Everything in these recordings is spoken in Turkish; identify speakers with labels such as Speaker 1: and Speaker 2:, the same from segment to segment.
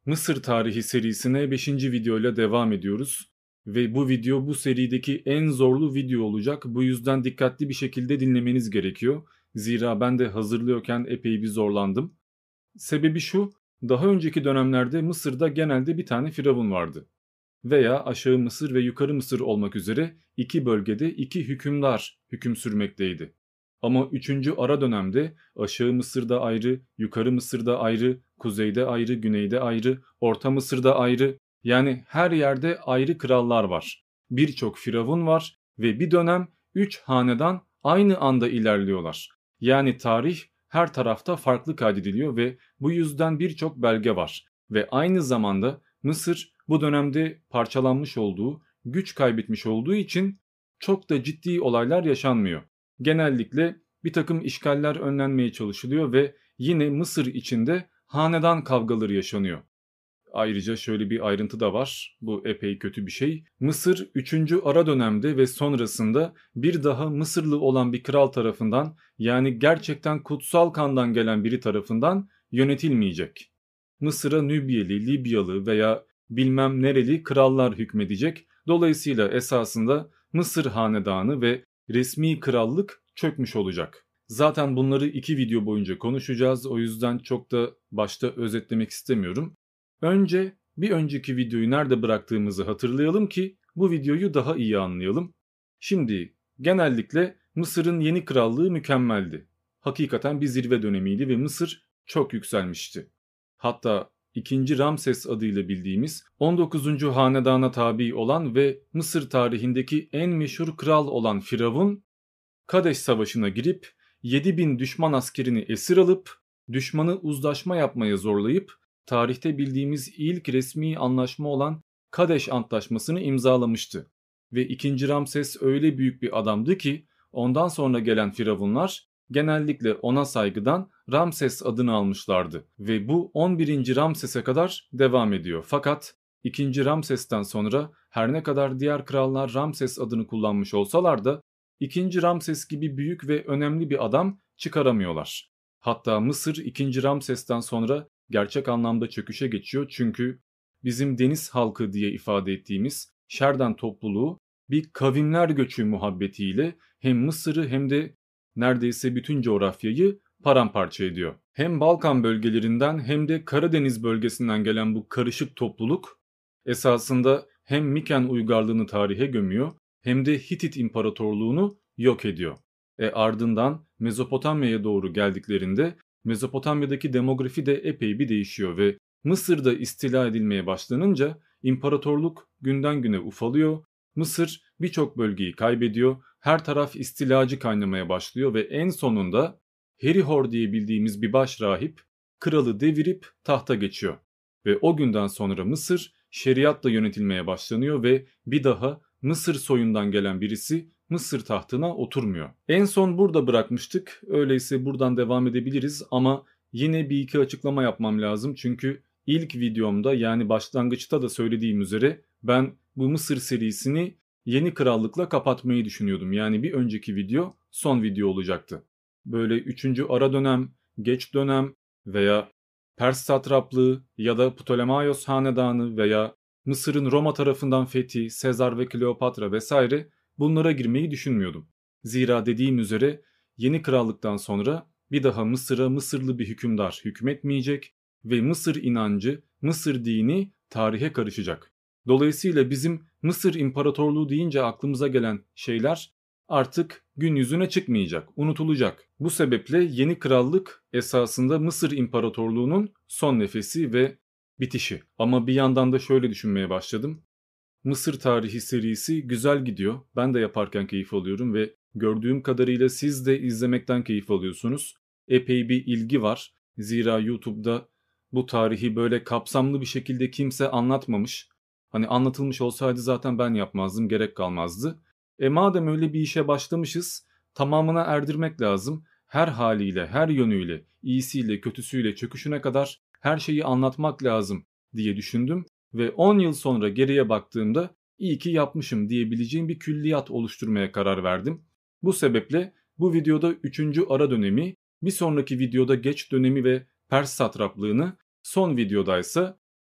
Speaker 1: Mısır tarihi serisine 5. videoyla devam ediyoruz. Ve bu video bu serideki en zorlu video olacak. Bu yüzden dikkatli bir şekilde dinlemeniz gerekiyor. Zira ben de hazırlıyorken epey bir zorlandım. Sebebi şu, daha önceki dönemlerde Mısır'da genelde bir tane firavun vardı. Veya Aşağı Mısır ve Yukarı Mısır olmak üzere iki bölgede iki hükümdar hüküm sürmekteydi. Ama 3. ara dönemde Aşağı Mısır'da ayrı, Yukarı Mısır'da ayrı, Kuzeyde ayrı, Güneyde ayrı, Orta Mısır'da ayrı, yani her yerde ayrı krallar var. Birçok firavun var ve bir dönem 3 hanedan aynı anda ilerliyorlar. Yani tarih her tarafta farklı kaydediliyor ve bu yüzden birçok belge var. Ve aynı zamanda Mısır bu dönemde parçalanmış olduğu, güç kaybetmiş olduğu için çok da ciddi olaylar yaşanmıyor. Genellikle bir takım işgaller önlenmeye çalışılıyor ve yine Mısır içinde hanedan kavgaları yaşanıyor. Ayrıca şöyle bir ayrıntı da var. Bu epey kötü bir şey. Mısır 3. ara dönemde ve sonrasında bir daha Mısırlı olan bir kral tarafından, yani gerçekten kutsal kandan gelen biri tarafından yönetilmeyecek. Mısır'a Nübyeli, Libyalı veya bilmem nereli krallar hükmedecek. Dolayısıyla esasında Mısır hanedanı ve resmi krallık çökmüş olacak. Zaten bunları 2 video boyunca konuşacağız. O yüzden çok da başta özetlemek istemiyorum. Önce bir önceki videoyu nerede bıraktığımızı hatırlayalım ki bu videoyu daha iyi anlayalım. Şimdi genellikle Mısır'ın yeni krallığı mükemmeldi. Hakikaten bir zirve dönemiydi ve Mısır çok yükselmişti. Hatta 2. Ramses adıyla bildiğimiz 19. hanedana tabi olan ve Mısır tarihindeki en meşhur kral olan Firavun, Kadeş Savaşı'na girip 7.000 düşman askerini esir alıp düşmanı uzlaşma yapmaya zorlayıp tarihte bildiğimiz ilk resmi anlaşma olan Kadeş Antlaşması'nı imzalamıştı. Ve 2. Ramses öyle büyük bir adamdı ki ondan sonra gelen firavunlar genellikle ona saygıdan Ramses adını almışlardı ve bu 11. Ramses'e kadar devam ediyor. Fakat 2. Ramses'ten sonra her ne kadar diğer krallar Ramses adını kullanmış olsalar da 2. Ramses gibi büyük ve önemli bir adam çıkaramıyorlar. Hatta Mısır 2. Ramses'ten sonra gerçek anlamda çöküşe geçiyor çünkü bizim deniz halkı diye ifade ettiğimiz Şerden topluluğu bir kavimler göçü muhabbetiyle hem Mısır'ı hem de neredeyse bütün coğrafyayı paramparça ediyor. Hem Balkan bölgelerinden hem de Karadeniz bölgesinden gelen bu karışık topluluk esasında hem Miken uygarlığını tarihe gömüyor hem de Hitit İmparatorluğunu yok ediyor. Ardından Mezopotamya'ya doğru geldiklerinde Mezopotamya'daki demografi de epey bir değişiyor ve Mısır'da istila edilmeye başlanınca imparatorluk günden güne ufalıyor. Mısır birçok bölgeyi kaybediyor. Her taraf istilacı kaynamaya başlıyor ve en sonunda Herihor diye bildiğimiz bir başrahip kralı devirip tahta geçiyor. Ve o günden sonra Mısır şeriatla yönetilmeye başlanıyor ve bir daha Mısır soyundan gelen birisi Mısır tahtına oturmuyor. En son burada bırakmıştık. Öyleyse buradan devam edebiliriz ama yine bir iki açıklama yapmam lazım. Çünkü ilk videomda, yani başlangıçta da söylediğim üzere, ben bu Mısır serisini yeni krallıkla kapatmayı düşünüyordum. Yani bir önceki video son video olacaktı. Böyle 3. ara dönem, geç dönem veya Pers satraplığı ya da Ptolemaios hanedanı veya Mısır'ın Roma tarafından fethi, Sezar ve Kleopatra vesaire, bunlara girmeyi düşünmüyordum. Zira dediğim üzere yeni krallıktan sonra bir daha Mısır'a Mısırlı bir hükümdar hükmetmeyecek ve Mısır inancı, Mısır dini tarihe karışacak. Dolayısıyla bizim Mısır İmparatorluğu deyince aklımıza gelen şeyler artık gün yüzüne çıkmayacak, unutulacak. Bu sebeple yeni krallık esasında Mısır İmparatorluğu'nun son nefesi ve bitişi. Ama bir yandan da şöyle düşünmeye başladım. Mısır tarihi serisi güzel gidiyor. Ben de yaparken keyif alıyorum ve gördüğüm kadarıyla siz de izlemekten keyif alıyorsunuz. Epey bir ilgi var. Zira YouTube'da bu tarihi böyle kapsamlı bir şekilde kimse anlatmamış. Hani anlatılmış olsaydı zaten ben yapmazdım, gerek kalmazdı. Madem öyle bir işe başlamışız, tamamına erdirmek lazım. Her haliyle, her yönüyle, iyisiyle, kötüsüyle, çöküşüne kadar her şeyi anlatmak lazım diye düşündüm. Ve 10 yıl sonra geriye baktığımda iyi ki yapmışım diyebileceğim bir külliyat oluşturmaya karar verdim. Bu sebeple bu videoda 3. ara dönemi, bir sonraki videoda geç dönemi ve Pers satraplığını, son videodaysa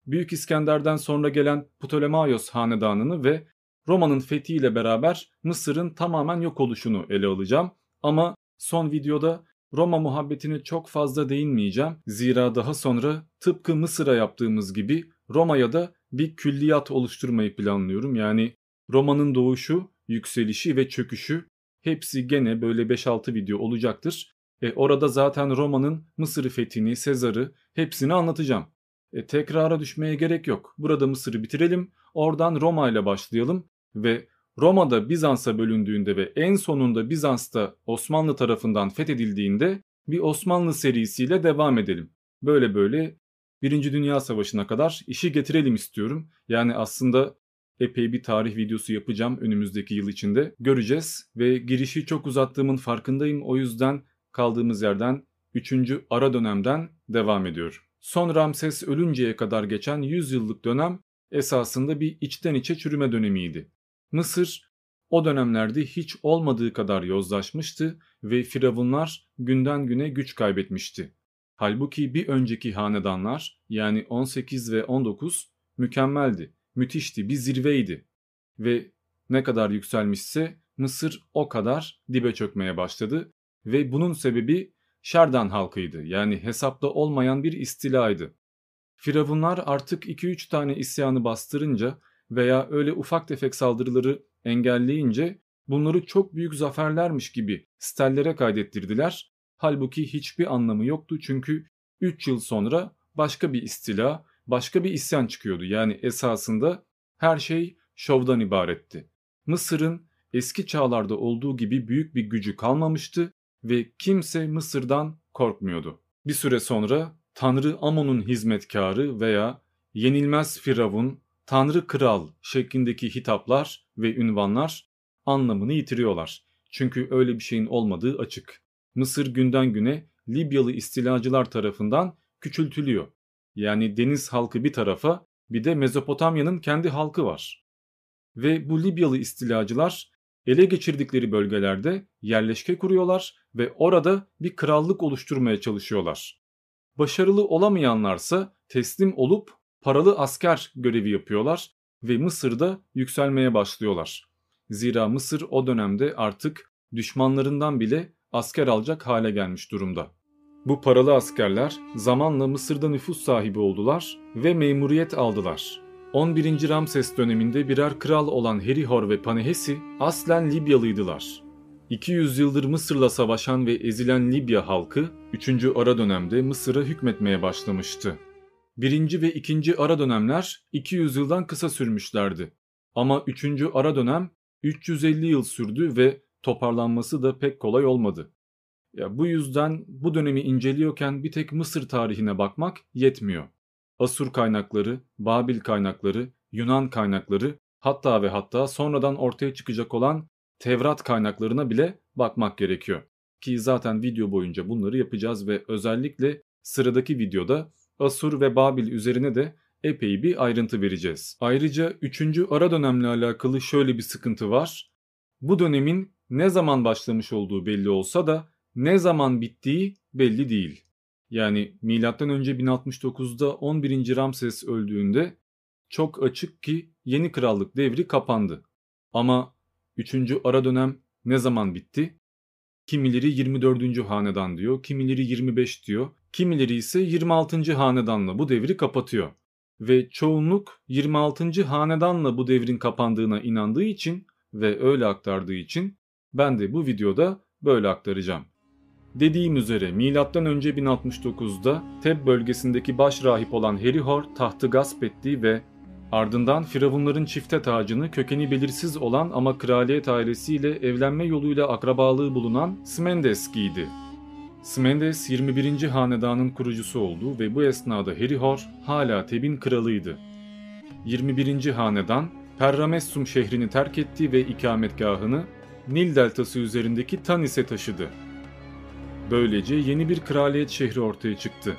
Speaker 1: Büyük İskender'den sonra gelen Ptolemaios hanedanını ve Roma'nın fethiyle beraber Mısır'ın tamamen yok oluşunu ele alacağım. Ama son videoda Roma muhabbetine çok fazla değinmeyeceğim. Zira daha sonra tıpkı Mısır'a yaptığımız gibi Roma'ya da bir külliyat oluşturmayı planlıyorum. Yani Roma'nın doğuşu, yükselişi ve çöküşü hepsi gene böyle 5-6 video olacaktır. Orada zaten Roma'nın Mısır'ı fethini, Sezar'ı hepsini anlatacağım. Tekrara düşmeye gerek yok. Burada Mısır'ı bitirelim, oradan Roma ile başlayalım ve Roma'da Bizans'a bölündüğünde ve en sonunda Bizans'ta Osmanlı tarafından fethedildiğinde bir Osmanlı serisiyle devam edelim. Böyle böyle Birinci Dünya Savaşı'na kadar işi getirelim istiyorum. Yani aslında epey bir tarih videosu yapacağım önümüzdeki yıl içinde. Göreceğiz ve girişi çok uzattığımın farkındayım. O yüzden kaldığımız yerden 3. ara dönemden devam ediyor. Son Ramses ölünceye kadar geçen 100 yıllık dönem esasında bir içten içe çürüme dönemiydi. Mısır o dönemlerde hiç olmadığı kadar yozlaşmıştı ve firavunlar günden güne güç kaybetmişti. Halbuki bir önceki hanedanlar yani 18 ve 19 mükemmeldi, müthişti, bir zirveydi. Ve ne kadar yükselmişse Mısır o kadar dibe çökmeye başladı ve bunun sebebi Şerdan halkıydı, yani hesapta olmayan bir istilaydı. Firavunlar artık 2-3 tane isyanı bastırınca veya öyle ufak tefek saldırıları engelleyince bunları çok büyük zaferlermiş gibi stellere kaydettirdiler. Halbuki hiçbir anlamı yoktu çünkü 3 yıl sonra başka bir istila, başka bir isyan çıkıyordu. Yani esasında her şey şovdan ibaretti. Mısır'ın eski çağlarda olduğu gibi büyük bir gücü kalmamıştı ve kimse Mısır'dan korkmuyordu. Bir süre sonra Tanrı Amon'un hizmetkarı veya yenilmez firavun, Tanrı Kral şeklindeki hitaplar ve ünvanlar anlamını yitiriyorlar. Çünkü öyle bir şeyin olmadığı açık. Mısır günden güne Libyalı istilacılar tarafından küçültülüyor. Yani deniz halkı bir tarafa, bir de Mezopotamya'nın kendi halkı var. Ve bu Libyalı istilacılar ele geçirdikleri bölgelerde yerleşke kuruyorlar ve orada bir krallık oluşturmaya çalışıyorlar. Başarılı olamayanlarsa teslim olup paralı asker görevi yapıyorlar ve Mısır'da yükselmeye başlıyorlar. Zira Mısır o dönemde artık düşmanlarından bile asker alacak hale gelmiş durumda. Bu paralı askerler zamanla Mısır'da nüfus sahibi oldular ve memuriyet aldılar. 11. Ramses döneminde birer kral olan Herihor ve Panehesi aslen Libyalıydılar. 200 yıldır Mısır'la savaşan ve ezilen Libya halkı 3. ara dönemde Mısır'a hükmetmeye başlamıştı. 1. ve 2. ara dönemler 200 yıldan kısa sürmüşlerdi. Ama 3. ara dönem 350 yıl sürdü ve toparlanması da pek kolay olmadı. Bu yüzden bu dönemi inceliyorken bir tek Mısır tarihine bakmak yetmiyor. Asur kaynakları, Babil kaynakları, Yunan kaynakları, hatta ve hatta sonradan ortaya çıkacak olan Tevrat kaynaklarına bile bakmak gerekiyor. Ki zaten video boyunca bunları yapacağız ve özellikle sıradaki videoda Asur ve Babil üzerine de epey bir ayrıntı vereceğiz. Ayrıca 3. ara dönemle alakalı şöyle bir sıkıntı var. Bu dönemin ne zaman başlamış olduğu belli olsa da ne zaman bittiği belli değil. Yani M.Ö. 1069'da 11. Ramses öldüğünde çok açık ki yeni krallık devri kapandı. Ama 3. ara dönem ne zaman bitti? Kimileri 24. hanedan diyor, kimileri 25 diyor, kimileri ise 26. hanedanla bu devri kapatıyor. Ve çoğunluk 26. hanedanla bu devrin kapandığına inandığı için ve öyle aktardığı için ben de bu videoda böyle aktaracağım. Dediğim üzere M.Ö. 1069'da Teb bölgesindeki baş rahip olan Herihor tahtı gasp etti ve ardından firavunların çifte tacını kökeni belirsiz olan ama kraliyet ailesiyle evlenme yoluyla akrabalığı bulunan Smendes giydi. Smendes 21. hanedanın kurucusu oldu ve bu esnada Herihor hala Teb'in kralıydı. 21. hanedan Perramessum şehrini terk etti ve ikametgahını Nil deltası üzerindeki Tanis'e taşıdı. Böylece yeni bir kraliyet şehri ortaya çıktı.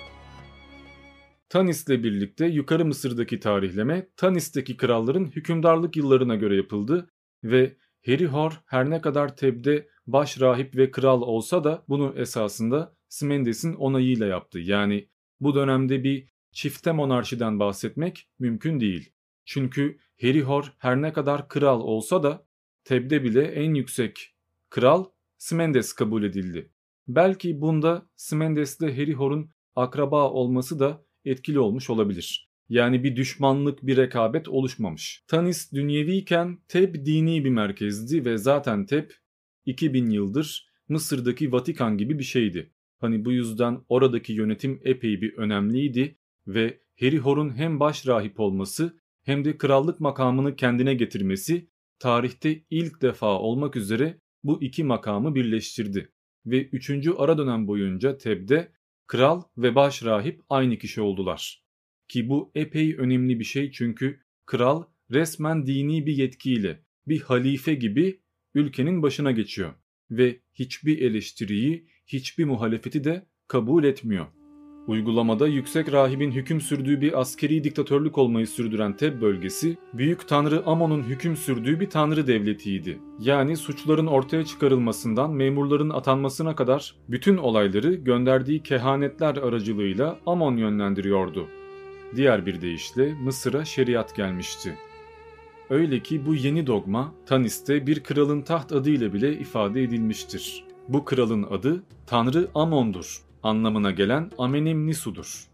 Speaker 1: Tanis'le birlikte Yukarı Mısır'daki tarihleme Tanis'teki kralların hükümdarlık yıllarına göre yapıldı ve Herihor her ne kadar Teb'de baş rahip ve kral olsa da bunu esasında Smendes'in onayıyla yaptı. Yani bu dönemde bir çifte monarşiden bahsetmek mümkün değil. Çünkü Herihor her ne kadar kral olsa da Theb'de bile en yüksek kral Smendes kabul edildi. Belki bunda Smendes'le Herihor'un akraba olması da etkili olmuş olabilir. Yani bir düşmanlık, bir rekabet oluşmamış. Tanis dünyeviyken Theb dini bir merkezdi ve zaten Theb 2000 yıldır Mısır'daki Vatikan gibi bir şeydi. Hani bu yüzden oradaki yönetim epey bir önemliydi ve Herihor'un hem baş rahip olması hem de krallık makamını kendine getirmesi tarihte ilk defa olmak üzere bu iki makamı birleştirdi. Ve 3. ara dönem boyunca Theb'de kral ve baş rahip aynı kişi oldular. Ki bu epey önemli bir şey çünkü kral resmen dini bir yetkiyle bir halife gibi ülkenin başına geçiyor ve hiçbir eleştiriyi, hiçbir muhalefeti de kabul etmiyor. Uygulamada yüksek rahibin hüküm sürdüğü bir askeri diktatörlük olmayı sürdüren Theb bölgesi, büyük tanrı Amon'un hüküm sürdüğü bir tanrı devletiydi. Yani suçların ortaya çıkarılmasından memurların atanmasına kadar bütün olayları gönderdiği kehanetler aracılığıyla Amon yönlendiriyordu. Diğer bir deyişle Mısır'a şeriat gelmişti. Öyle ki bu yeni dogma Tanis'te bir kralın taht adıyla bile ifade edilmiştir. Bu kralın adı Tanrı Amon'dur anlamına gelen Amenemnisu'dur.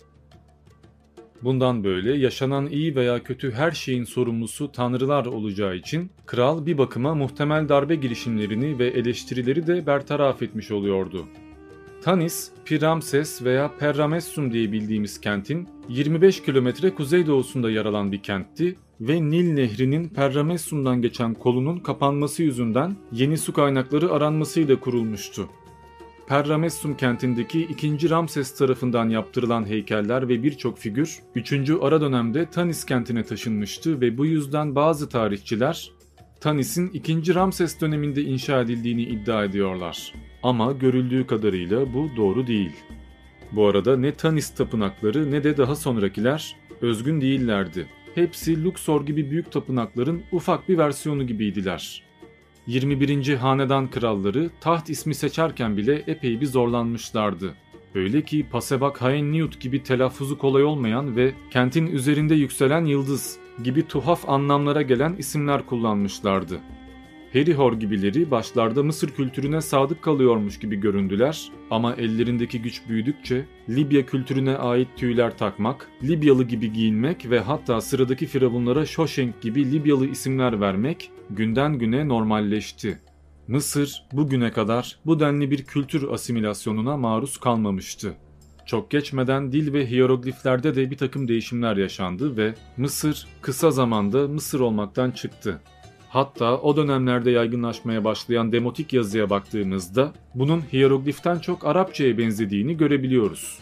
Speaker 1: Bundan böyle yaşanan iyi veya kötü her şeyin sorumlusu tanrılar olacağı için kral bir bakıma muhtemel darbe girişimlerini ve eleştirileri de bertaraf etmiş oluyordu. Tanis, Piramses veya Perramessum diye bildiğimiz kentin 25 kilometre kuzeydoğusunda yer alan bir kentti ve Nil Nehri'nin Perramessum'dan geçen kolunun kapanması yüzünden yeni su kaynakları aranmasıyla kurulmuştu. Perramessum kentindeki 2. Ramses tarafından yaptırılan heykeller ve birçok figür 3. ara dönemde Tanis kentine taşınmıştı ve bu yüzden bazı tarihçiler Tanis'in 2. Ramses döneminde inşa edildiğini iddia ediyorlar. Ama görüldüğü kadarıyla bu doğru değil. Bu arada ne Tanis tapınakları ne de daha sonrakiler özgün değillerdi. Hepsi Luxor gibi büyük tapınakların ufak bir versiyonu gibiydiler. 21. Hanedan kralları taht ismi seçerken bile epey bir zorlanmışlardı. Öyle ki Pasebak Haenniut gibi telaffuzu kolay olmayan ve kentin üzerinde yükselen yıldız gibi tuhaf anlamlara gelen isimler kullanmışlardı. Herihor gibileri başlarda Mısır kültürüne sadık kalıyormuş gibi göründüler ama ellerindeki güç büyüdükçe Libya kültürüne ait tüyler takmak, Libyalı gibi giyinmek ve hatta sıradaki firavunlara Şoşenk gibi Libyalı isimler vermek günden güne normalleşti. Mısır bugüne kadar bu denli bir kültür asimilasyonuna maruz kalmamıştı. Çok geçmeden dil ve hiyerogliflerde de bir takım değişimler yaşandı ve Mısır kısa zamanda Mısır olmaktan çıktı. Hatta o dönemlerde yaygınlaşmaya başlayan demotik yazıya baktığımızda bunun hiyerogliften çok Arapçaya benzediğini görebiliyoruz.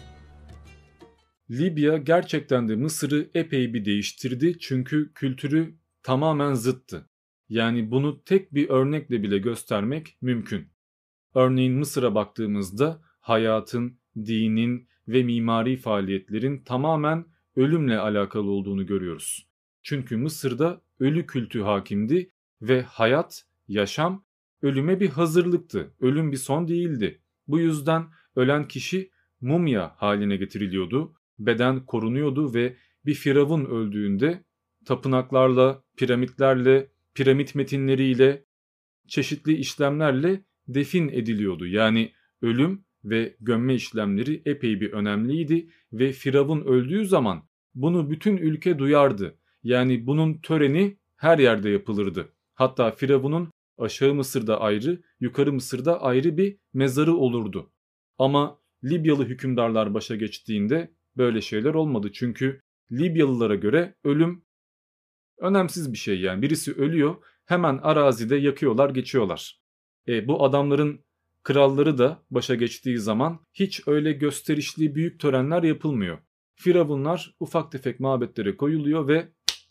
Speaker 1: Libya gerçekten de Mısır'ı epey bir değiştirdi çünkü kültürü tamamen zıttı. Yani bunu tek bir örnekle bile göstermek mümkün. Örneğin Mısır'a baktığımızda hayatın, dinin ve mimari faaliyetlerin tamamen ölümle alakalı olduğunu görüyoruz. Çünkü Mısır'da ölü kültü hakimdi ve hayat, yaşam ölüme bir hazırlıktı. Ölüm bir son değildi. Bu yüzden ölen kişi mumya haline getiriliyordu, beden korunuyordu ve bir firavun öldüğünde tapınaklarla, piramitlerle, piramit metinleriyle, çeşitli işlemlerle defin ediliyordu. Yani ölüm ve gömme işlemleri epey bir önemliydi ve firavun öldüğü zaman bunu bütün ülke duyardı. Yani bunun töreni her yerde yapılırdı. Hatta firavunun aşağı Mısır'da ayrı, yukarı Mısır'da ayrı bir mezarı olurdu. Ama Libyalı hükümdarlar başa geçtiğinde böyle şeyler olmadı. Çünkü Libyalılara göre ölüm önemsiz bir şey yani. Birisi ölüyor, hemen arazide yakıyorlar, geçiyorlar. Bu adamların kralları da başa geçtiği zaman hiç öyle gösterişli büyük törenler yapılmıyor. Firavunlar ufak tefek mabetlere koyuluyor ve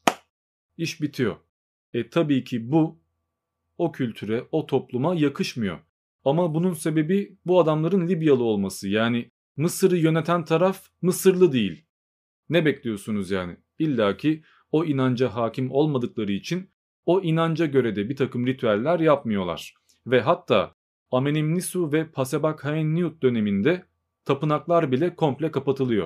Speaker 1: iş bitiyor. Tabii ki bu o kültüre, o topluma yakışmıyor. Ama bunun sebebi bu adamların Libyalı olması. Yani Mısır'ı yöneten taraf Mısırlı değil. Ne bekliyorsunuz yani? İlla ki o inanca hakim olmadıkları için o inanca göre de bir takım ritüeller yapmıyorlar. Ve hatta Amenemnisu ve Pasebak Haenniut döneminde tapınaklar bile komple kapatılıyor.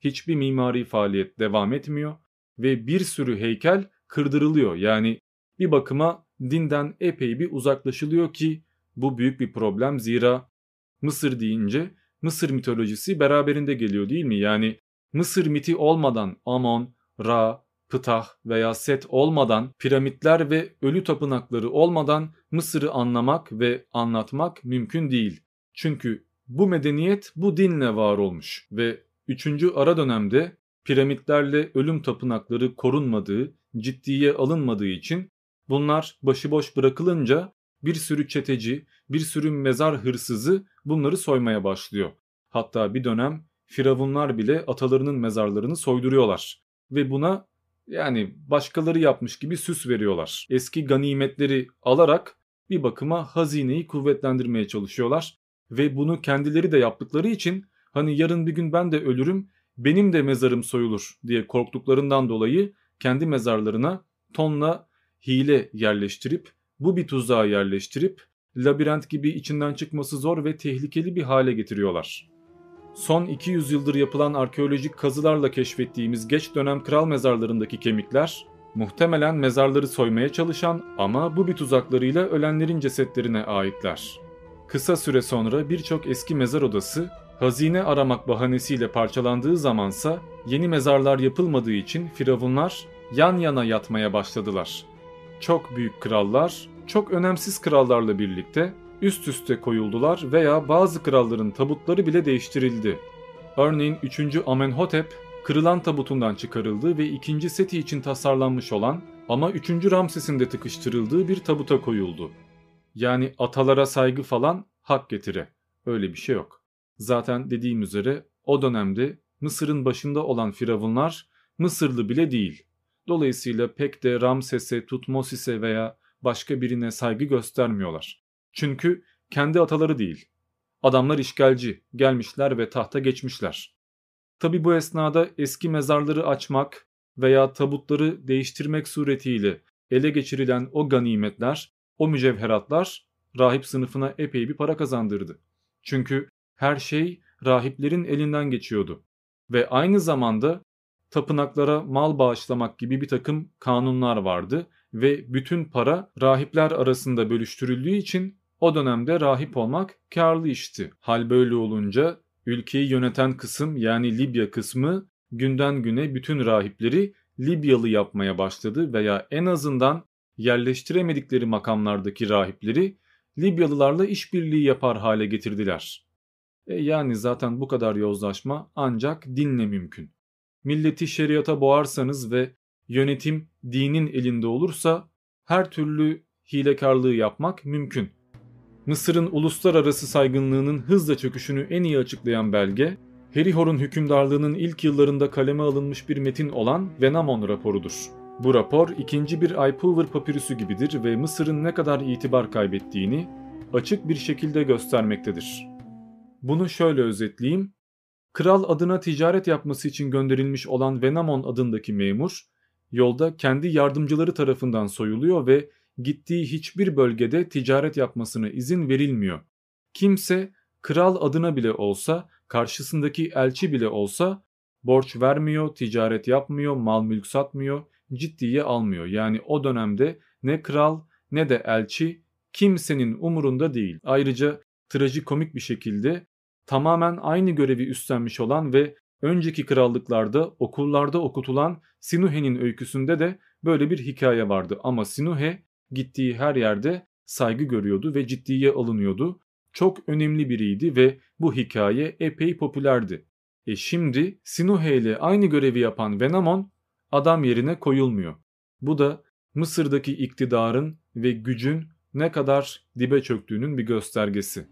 Speaker 1: hiçbir mimari faaliyet devam etmiyor ve bir sürü heykel kırdırılıyor. Yani bir bakıma dinden epey bir uzaklaşılıyor ki bu büyük bir problem. Zira Mısır deyince Mısır mitolojisi beraberinde geliyor değil mi? Yani Mısır miti olmadan Amon, Ra, Ptah veya Set olmadan, piramitler ve ölü tapınakları olmadan Mısır'ı anlamak ve anlatmak mümkün değil. Çünkü bu medeniyet bu dinle var olmuş ve 3. ara dönemde piramitlerle ölüm tapınakları korunmadığı, ciddiye alınmadığı için bunlar başıboş bırakılınca bir sürü çeteci, bir sürü mezar hırsızı bunları soymaya başlıyor. Hatta bir dönem firavunlar bile atalarının mezarlarını soyduruyorlar ve buna yani başkaları yapmış gibi süs veriyorlar. Eski ganimetleri alarak bir bakıma hazineyi kuvvetlendirmeye çalışıyorlar ve bunu kendileri de yaptıkları için hani yarın bir gün ben de ölürüm, benim de mezarım soyulur diye korktuklarından dolayı kendi mezarlarına tonla hile yerleştirip, bu bir tuzağa yerleştirip labirent gibi içinden çıkması zor ve tehlikeli bir hale getiriyorlar. Son 200 yıldır yapılan arkeolojik kazılarla keşfettiğimiz geç dönem kral mezarlarındaki kemikler muhtemelen mezarları soymaya çalışan ama bu bir tuzaklarıyla ölenlerin cesetlerine aitler. Kısa süre sonra birçok eski mezar odası hazine aramak bahanesiyle parçalandığı zamansa yeni mezarlar yapılmadığı için firavunlar yan yana yatmaya başladılar. Çok büyük krallar, çok önemsiz krallarla birlikte üst üste koyuldular veya bazı kralların tabutları bile değiştirildi. Örneğin 3. Amenhotep kırılan tabutundan çıkarıldı ve 2. Seti için tasarlanmış olan ama 3. Ramses'in de tıkıştırıldığı bir tabuta koyuldu. Yani atalara saygı falan hak getire. Öyle bir şey yok. Zaten dediğim üzere o dönemde Mısır'ın başında olan firavunlar Mısırlı bile değil. Dolayısıyla pek de Ramses'e, Tutmosis'e veya başka birine saygı göstermiyorlar. Çünkü kendi ataları değil. Adamlar işgalci, gelmişler ve tahta geçmişler. Tabi bu esnada eski mezarları açmak veya tabutları değiştirmek suretiyle ele geçirilen o ganimetler, o mücevheratlar rahip sınıfına epey bir para kazandırdı. Çünkü her şey rahiplerin elinden geçiyordu. Ve aynı zamanda tapınaklara mal bağışlamak gibi bir takım kanunlar vardı ve bütün para rahipler arasında bölüştürüldüğü için o dönemde rahip olmak kârlı işti. Hal böyle olunca ülkeyi yöneten kısım yani Libya kısmı günden güne bütün rahipleri Libyalı yapmaya başladı veya en azından yerleştiremedikleri makamlardaki rahipleri Libyalılarla işbirliği yapar hale getirdiler. Yani zaten bu kadar yozlaşma ancak dinle mümkün. Milleti şeriata boğarsanız ve yönetim dinin elinde olursa her türlü hilekarlığı yapmak mümkün. Mısır'ın uluslararası saygınlığının hızla çöküşünü en iyi açıklayan belge, Herihor'un hükümdarlığının ilk yıllarında kaleme alınmış bir metin olan Venamon raporudur. Bu rapor ikinci bir Aypulver papirüsü gibidir ve Mısır'ın ne kadar itibar kaybettiğini açık bir şekilde göstermektedir. Bunu şöyle özetleyeyim. Kral adına ticaret yapması için gönderilmiş olan Venamon adındaki memur, yolda kendi yardımcıları tarafından soyuluyor ve gittiği hiçbir bölgede ticaret yapmasına izin verilmiyor. Kimse kral adına bile olsa, karşısındaki elçi bile olsa borç vermiyor, ticaret yapmıyor, mal mülk satmıyor, ciddiye almıyor. Yani o dönemde ne kral ne de elçi kimsenin umurunda değil. Ayrıca trajikomik bir şekilde tamamen aynı görevi üstlenmiş olan ve önceki krallıklarda okullarda okutulan Sinuhe'nin öyküsünde de böyle bir hikaye vardı. Ama Sinuhe gittiği her yerde saygı görüyordu ve ciddiye alınıyordu. Çok önemli biriydi ve bu hikaye epey popülerdi. Şimdi Sinuhe ile aynı görevi yapan Venamon adam yerine koyulmuyor. Bu da Mısır'daki iktidarın ve gücün ne kadar dibe çöktüğünün bir göstergesi.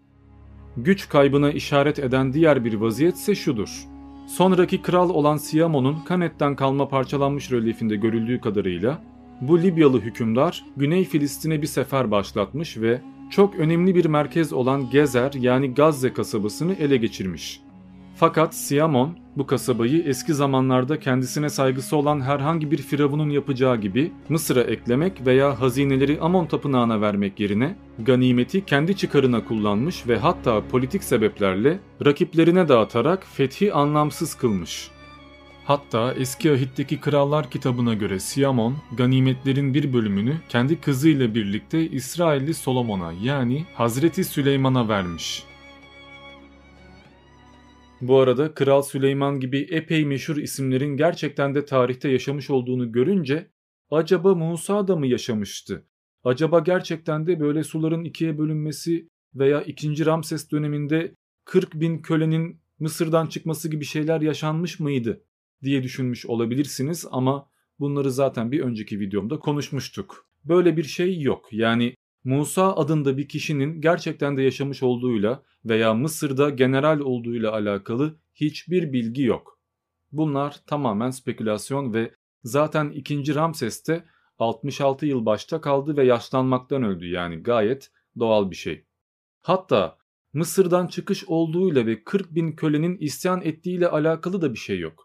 Speaker 1: Güç kaybına işaret eden diğer bir vaziyet ise şudur. Sonraki kral olan Siamon'un Kanet'ten kalma parçalanmış rölyefinde görüldüğü kadarıyla bu Libyalı hükümdar Güney Filistin'e bir sefer başlatmış ve çok önemli bir merkez olan Gezer yani Gazze kasabasını ele geçirmiş. Fakat Siamon bu kasabayı eski zamanlarda kendisine saygısı olan herhangi bir firavunun yapacağı gibi Mısır'a eklemek veya hazineleri Amon tapınağına vermek yerine ganimeti kendi çıkarına kullanmış ve hatta politik sebeplerle rakiplerine dağıtarak fethi anlamsız kılmış. Hatta Eski Ahit'teki Krallar kitabına göre Siamon, ganimetlerin bir bölümünü kendi kızıyla birlikte İsrailli Solomon'a yani Hazreti Süleyman'a vermiş. Bu arada Kral Süleyman gibi epey meşhur isimlerin gerçekten de tarihte yaşamış olduğunu görünce acaba Musa da mı yaşamıştı? Acaba gerçekten de böyle suların ikiye bölünmesi veya 2. Ramses döneminde 40.000 kölenin Mısır'dan çıkması gibi şeyler yaşanmış mıydı diye düşünmüş olabilirsiniz ama bunları zaten bir önceki videomda konuşmuştuk. Böyle bir şey yok. Yani Musa adında bir kişinin gerçekten de yaşamış olduğuyla veya Mısır'da general olduğuyla alakalı hiçbir bilgi yok. Bunlar tamamen spekülasyon ve zaten 2. Ramses'te 66 yıl başta kaldı ve yaşlanmaktan öldü, yani gayet doğal bir şey. Hatta Mısır'dan çıkış olduğuyla ve 40.000 kölenin isyan ettiğiyle alakalı da bir şey yok.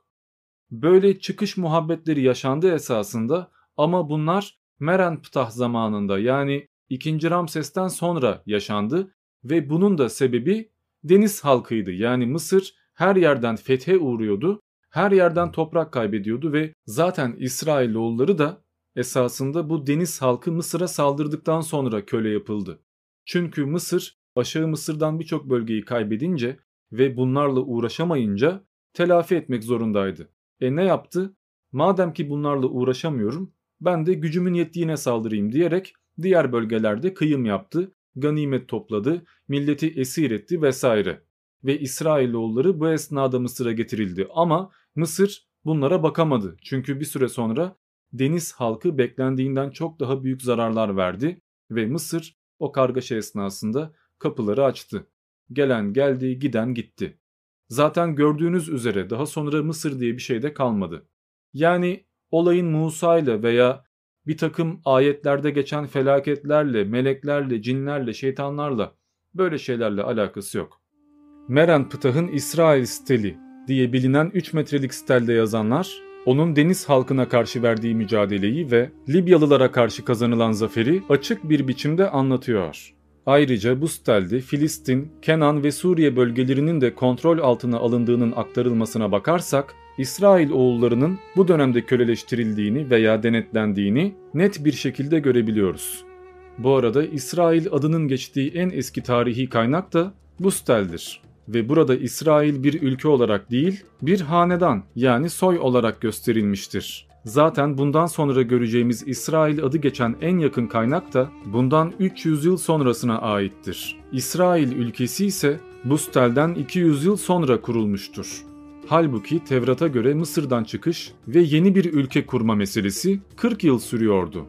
Speaker 1: Böyle çıkış muhabbetleri yaşandı esasında ama bunlar Merenptah zamanında, yani 2. Ramses'ten sonra yaşandı ve bunun da sebebi deniz halkıydı. Yani Mısır her yerden fethe uğruyordu, her yerden toprak kaybediyordu ve zaten İsrailoğulları da esasında bu deniz halkı Mısır'a saldırdıktan sonra köle yapıldı. Çünkü Mısır Aşağı Mısır'dan birçok bölgeyi kaybedince ve bunlarla uğraşamayınca telafi etmek zorundaydı. Ne yaptı? Madem ki bunlarla uğraşamıyorum, ben de gücümün yettiğine saldırayım diyerek diğer bölgelerde kıyım yaptı, ganimet topladı, milleti esir etti vesaire. Ve İsrailoğulları bu esnada Mısır'a getirildi ama Mısır bunlara bakamadı. Çünkü bir süre sonra deniz halkı beklendiğinden çok daha büyük zararlar verdi ve Mısır o kargaşa esnasında kapıları açtı. Gelen geldi, giden gitti. Zaten gördüğünüz üzere daha sonra Mısır diye bir şey de kalmadı. Yani olayın Musa ile veya bir takım ayetlerde geçen felaketlerle, meleklerle, cinlerle, şeytanlarla, böyle şeylerle alakası yok. Merenptah'ın İsrail steli diye bilinen 3 metrelik stelde yazanlar, onun deniz halkına karşı verdiği mücadeleyi ve Libyalılara karşı kazanılan zaferi açık bir biçimde anlatıyor. Ayrıca bu stelde Filistin, Kenan ve Suriye bölgelerinin de kontrol altına alındığının aktarılmasına bakarsak, İsrail oğullarının bu dönemde köleleştirildiğini veya denetlendiğini net bir şekilde görebiliyoruz. Bu arada İsrail adının geçtiği en eski tarihi kaynak da bu steldir. Ve burada İsrail bir ülke olarak değil, bir hanedan yani soy olarak gösterilmiştir. Zaten bundan sonra göreceğimiz İsrail adı geçen en yakın kaynak da bundan 300 yıl sonrasına aittir. İsrail ülkesi ise bu stelden 200 yıl sonra kurulmuştur. Halbuki Tevrat'a göre Mısır'dan çıkış ve yeni bir ülke kurma meselesi 40 yıl sürüyordu.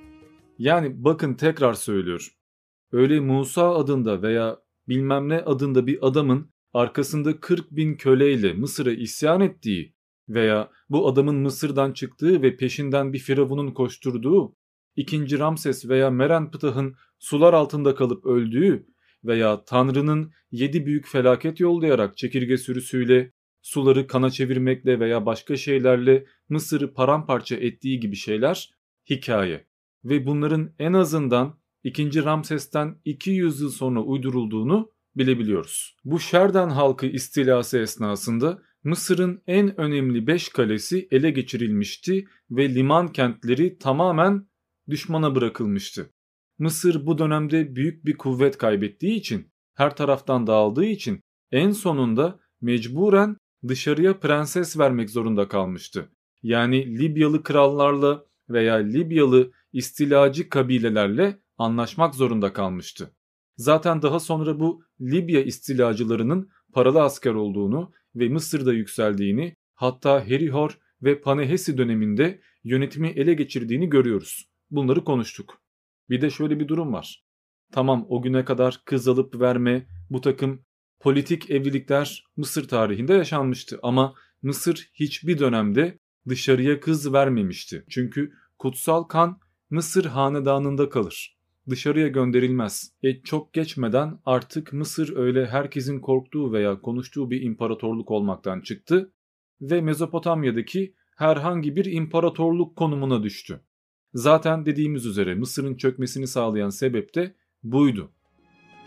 Speaker 1: Yani bakın, tekrar söylüyorum. Öyle Musa adında veya bilmem ne adında bir adamın arkasında 40.000 köleyle Mısır'a isyan ettiği veya bu adamın Mısır'dan çıktığı ve peşinden bir firavunun koşturduğu, 2. Ramses veya Merenptah'ın sular altında kalıp öldüğü veya Tanrı'nın 7 büyük felaket yollayarak çekirge sürüsüyle, suları kana çevirmekle veya başka şeylerle Mısır'ı paramparça ettiği gibi şeyler hikaye. Ve bunların en azından 2. Ramses'ten 200 yıl sonra uydurulduğunu bilebiliyoruz. Bu Şerden halkı istilası esnasında Mısır'ın en önemli 5 kalesi ele geçirilmişti ve liman kentleri tamamen düşmana bırakılmıştı. Mısır bu dönemde büyük bir kuvvet kaybettiği için, her taraftan dağıldığı için en sonunda mecburen dışarıya prenses vermek zorunda kalmıştı. Yani Libyalı krallarla veya Libyalı istilacı kabilelerle anlaşmak zorunda kalmıştı. Zaten daha sonra bu Libya istilacılarının paralı asker olduğunu ve Mısır'da yükseldiğini, hatta Herihor ve Panehesi döneminde yönetimi ele geçirdiğini görüyoruz. Bunları konuştuk. Bir de şöyle bir durum var. Tamam, o güne kadar kız alıp verme, bu takım politik evlilikler Mısır tarihinde yaşanmıştı ama Mısır hiçbir dönemde dışarıya kız vermemişti. Çünkü kutsal kan Mısır hanedanında kalır. Dışarıya gönderilmez. Çok geçmeden artık Mısır öyle herkesin korktuğu veya konuştuğu bir imparatorluk olmaktan çıktı ve Mezopotamya'daki herhangi bir imparatorluk konumuna düştü. Zaten dediğimiz üzere Mısır'ın çökmesini sağlayan sebep de buydu.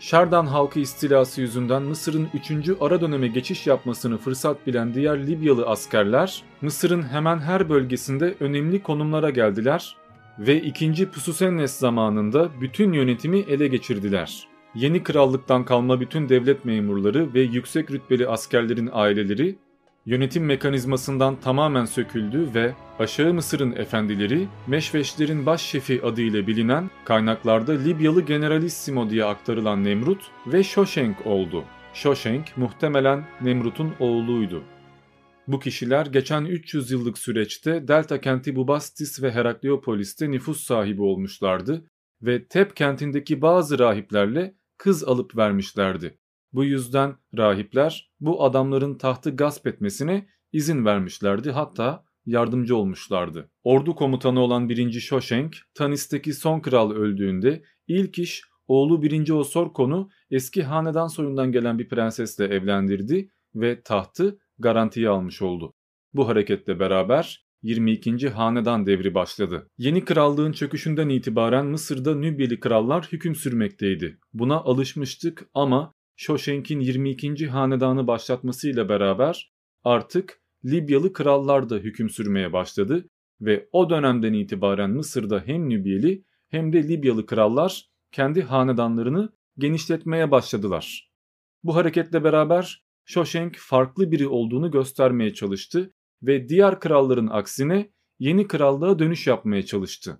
Speaker 1: Şardan halkı istilası yüzünden Mısır'ın 3. ara döneme geçiş yapmasını fırsat bilen diğer Libyalı askerler, Mısır'ın hemen her bölgesinde önemli konumlara geldiler ve 2. Pususennes zamanında bütün yönetimi ele geçirdiler. Yeni krallıktan kalma bütün devlet memurları ve yüksek rütbeli askerlerin aileleri yönetim mekanizmasından tamamen söküldü ve Aşağı Mısır'ın efendileri Meşveşlerin baş şefi adıyla bilinen kaynaklarda Libyalı Generalissimo diye aktarılan Nemrut ve Şoşenk oldu. Şoşenk muhtemelen Nemrut'un oğluydu. Bu kişiler geçen 300 yıllık süreçte Delta kenti Bubastis ve Herakleopolis'te nüfus sahibi olmuşlardı ve Tep kentindeki bazı rahiplerle kız alıp vermişlerdi. Bu yüzden rahipler bu adamların tahtı gasp etmesine izin vermişlerdi, hatta yardımcı olmuşlardı. Ordu komutanı olan 1. Şoşenk, Tanis'teki son kral öldüğünde ilk iş oğlu 1. Osorkon'u eski hanedan soyundan gelen bir prensesle evlendirdi ve tahtı garantiye almış oldu. Bu hareketle beraber 22. Hanedan devri başladı. Yeni krallığın çöküşünden itibaren Mısır'da Nübyeli krallar hüküm sürmekteydi. Buna alışmıştık ama Şoşenk'in 22. hanedanı başlatmasıyla beraber artık Libyalı krallar da hüküm sürmeye başladı ve o dönemden itibaren Mısır'da hem Nübyeli hem de Libyalı krallar kendi hanedanlarını genişletmeye başladılar. Bu hareketle beraber Şoşenk farklı biri olduğunu göstermeye çalıştı ve diğer kralların aksine yeni krallığa dönüş yapmaya çalıştı.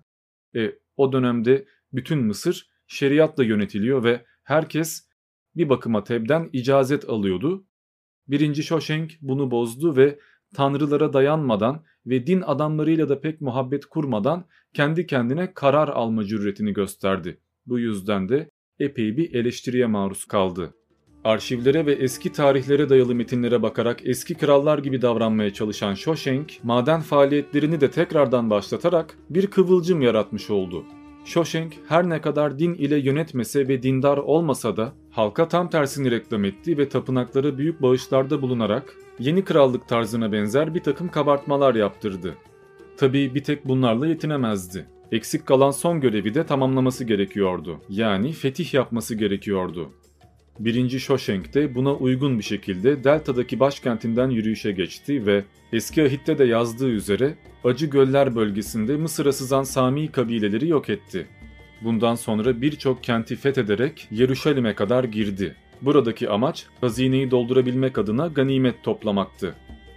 Speaker 1: O dönemde bütün Mısır şeriatla yönetiliyor ve herkes bir bakıma Teb'den icazet alıyordu. 1. Şoşenk bunu bozdu ve tanrılara dayanmadan ve din adamlarıyla da pek muhabbet kurmadan kendi kendine karar alma cüretini gösterdi. Bu yüzden de epey bir eleştiriye maruz kaldı. Arşivlere ve eski tarihlere dayalı metinlere bakarak eski krallar gibi davranmaya çalışan Şoşenk, maden faaliyetlerini de tekrardan başlatarak bir kıvılcım yaratmış oldu. Şoşenk her ne kadar din ile yönetmese ve dindar olmasa da halka tam tersini reklam etti ve tapınaklara büyük bağışlarda bulunarak yeni krallık tarzına benzer bir takım kabartmalar yaptırdı. Tabii bir tek bunlarla yetinemezdi. Eksik kalan son görevi de tamamlaması gerekiyordu. Yani fetih yapması gerekiyordu. 1. Şoşenk de buna uygun bir şekilde Delta'daki başkentinden yürüyüşe geçti ve eski ahitte de yazdığı üzere Acı Göller bölgesinde Mısır'a sızan Sami kabileleri yok etti. Bundan sonra birçok kenti fethederek Yeruşalim'e kadar girdi. Buradaki amaç hazineyi doldurabilmek adına ganimet toplamaktı.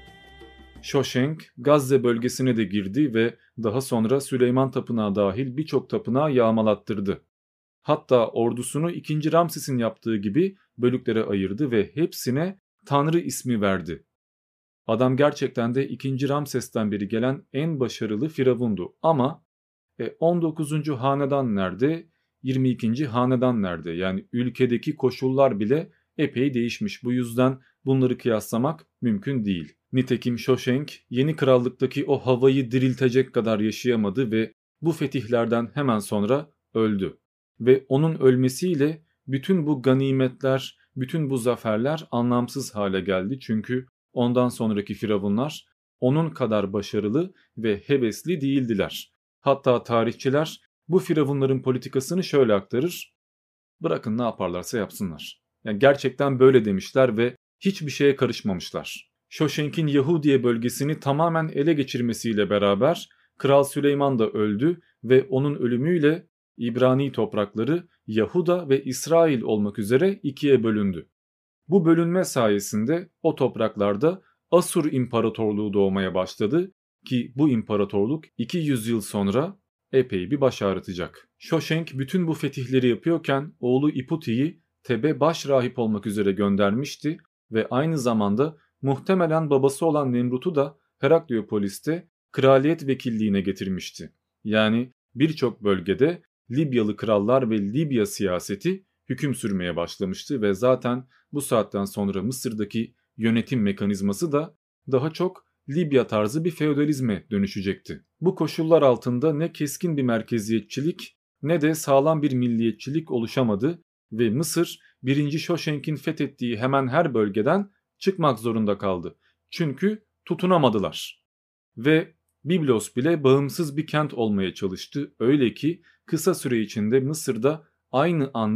Speaker 1: Şoşenk Gazze bölgesine de girdi ve daha sonra Süleyman Tapınağı dahil birçok tapınağı yağmalattırdı. Hatta ordusunu 2. Ramses'in yaptığı gibi bölüklere ayırdı ve hepsine Tanrı ismi verdi. Adam gerçekten de 2. Ramses'ten beri gelen en başarılı firavundu ama 19. hanedan nerede, 22. hanedan nerede? Yani ülkedeki koşullar bile epey değişmiş. Bu yüzden bunları kıyaslamak mümkün değil. Nitekim Şoşenk yeni krallıktaki o havayı diriltecek kadar yaşayamadı ve bu fetihlerden hemen sonra öldü. Ve onun ölmesiyle bütün bu ganimetler, bütün bu zaferler anlamsız hale geldi. Çünkü ondan sonraki firavunlar onun kadar başarılı ve hevesli değildiler. Hatta tarihçiler bu firavunların politikasını şöyle aktarır: bırakın ne yaparlarsa yapsınlar. Yani gerçekten böyle demişler ve hiçbir şeye karışmamışlar. Şoşenk'in Yahudiye bölgesini tamamen ele geçirmesiyle beraber Kral Süleyman da öldü ve onun ölümüyle İbrani toprakları Yahuda ve İsrail olmak üzere ikiye bölündü. Bu bölünme sayesinde o topraklarda Asur İmparatorluğu doğmaya başladı ki bu imparatorluk 200 yıl sonra epey bir baş ağrıtacak. Şoşenk bütün bu fetihleri yapıyorken oğlu İputi'yi Tebe baş rahip olmak üzere göndermişti ve aynı zamanda muhtemelen babası olan Nemrut'u da Herakleopolis'te kraliyet vekilliğine getirmişti. Yani birçok bölgede Libyalı krallar ve Libya siyaseti hüküm sürmeye başlamıştı ve zaten bu saatten sonra Mısır'daki yönetim mekanizması da daha çok Libya tarzı bir feodalizme dönüşecekti. Bu koşullar altında ne keskin bir merkeziyetçilik ne de sağlam bir milliyetçilik oluşamadı ve Mısır 1. Şoşenk'in fethettiği hemen her bölgeden çıkmak zorunda kaldı. Çünkü tutunamadılar. Ve Biblos bile bağımsız bir kent olmaya çalıştı. Öyle ki kısa süre içinde Mısır'da aynı anda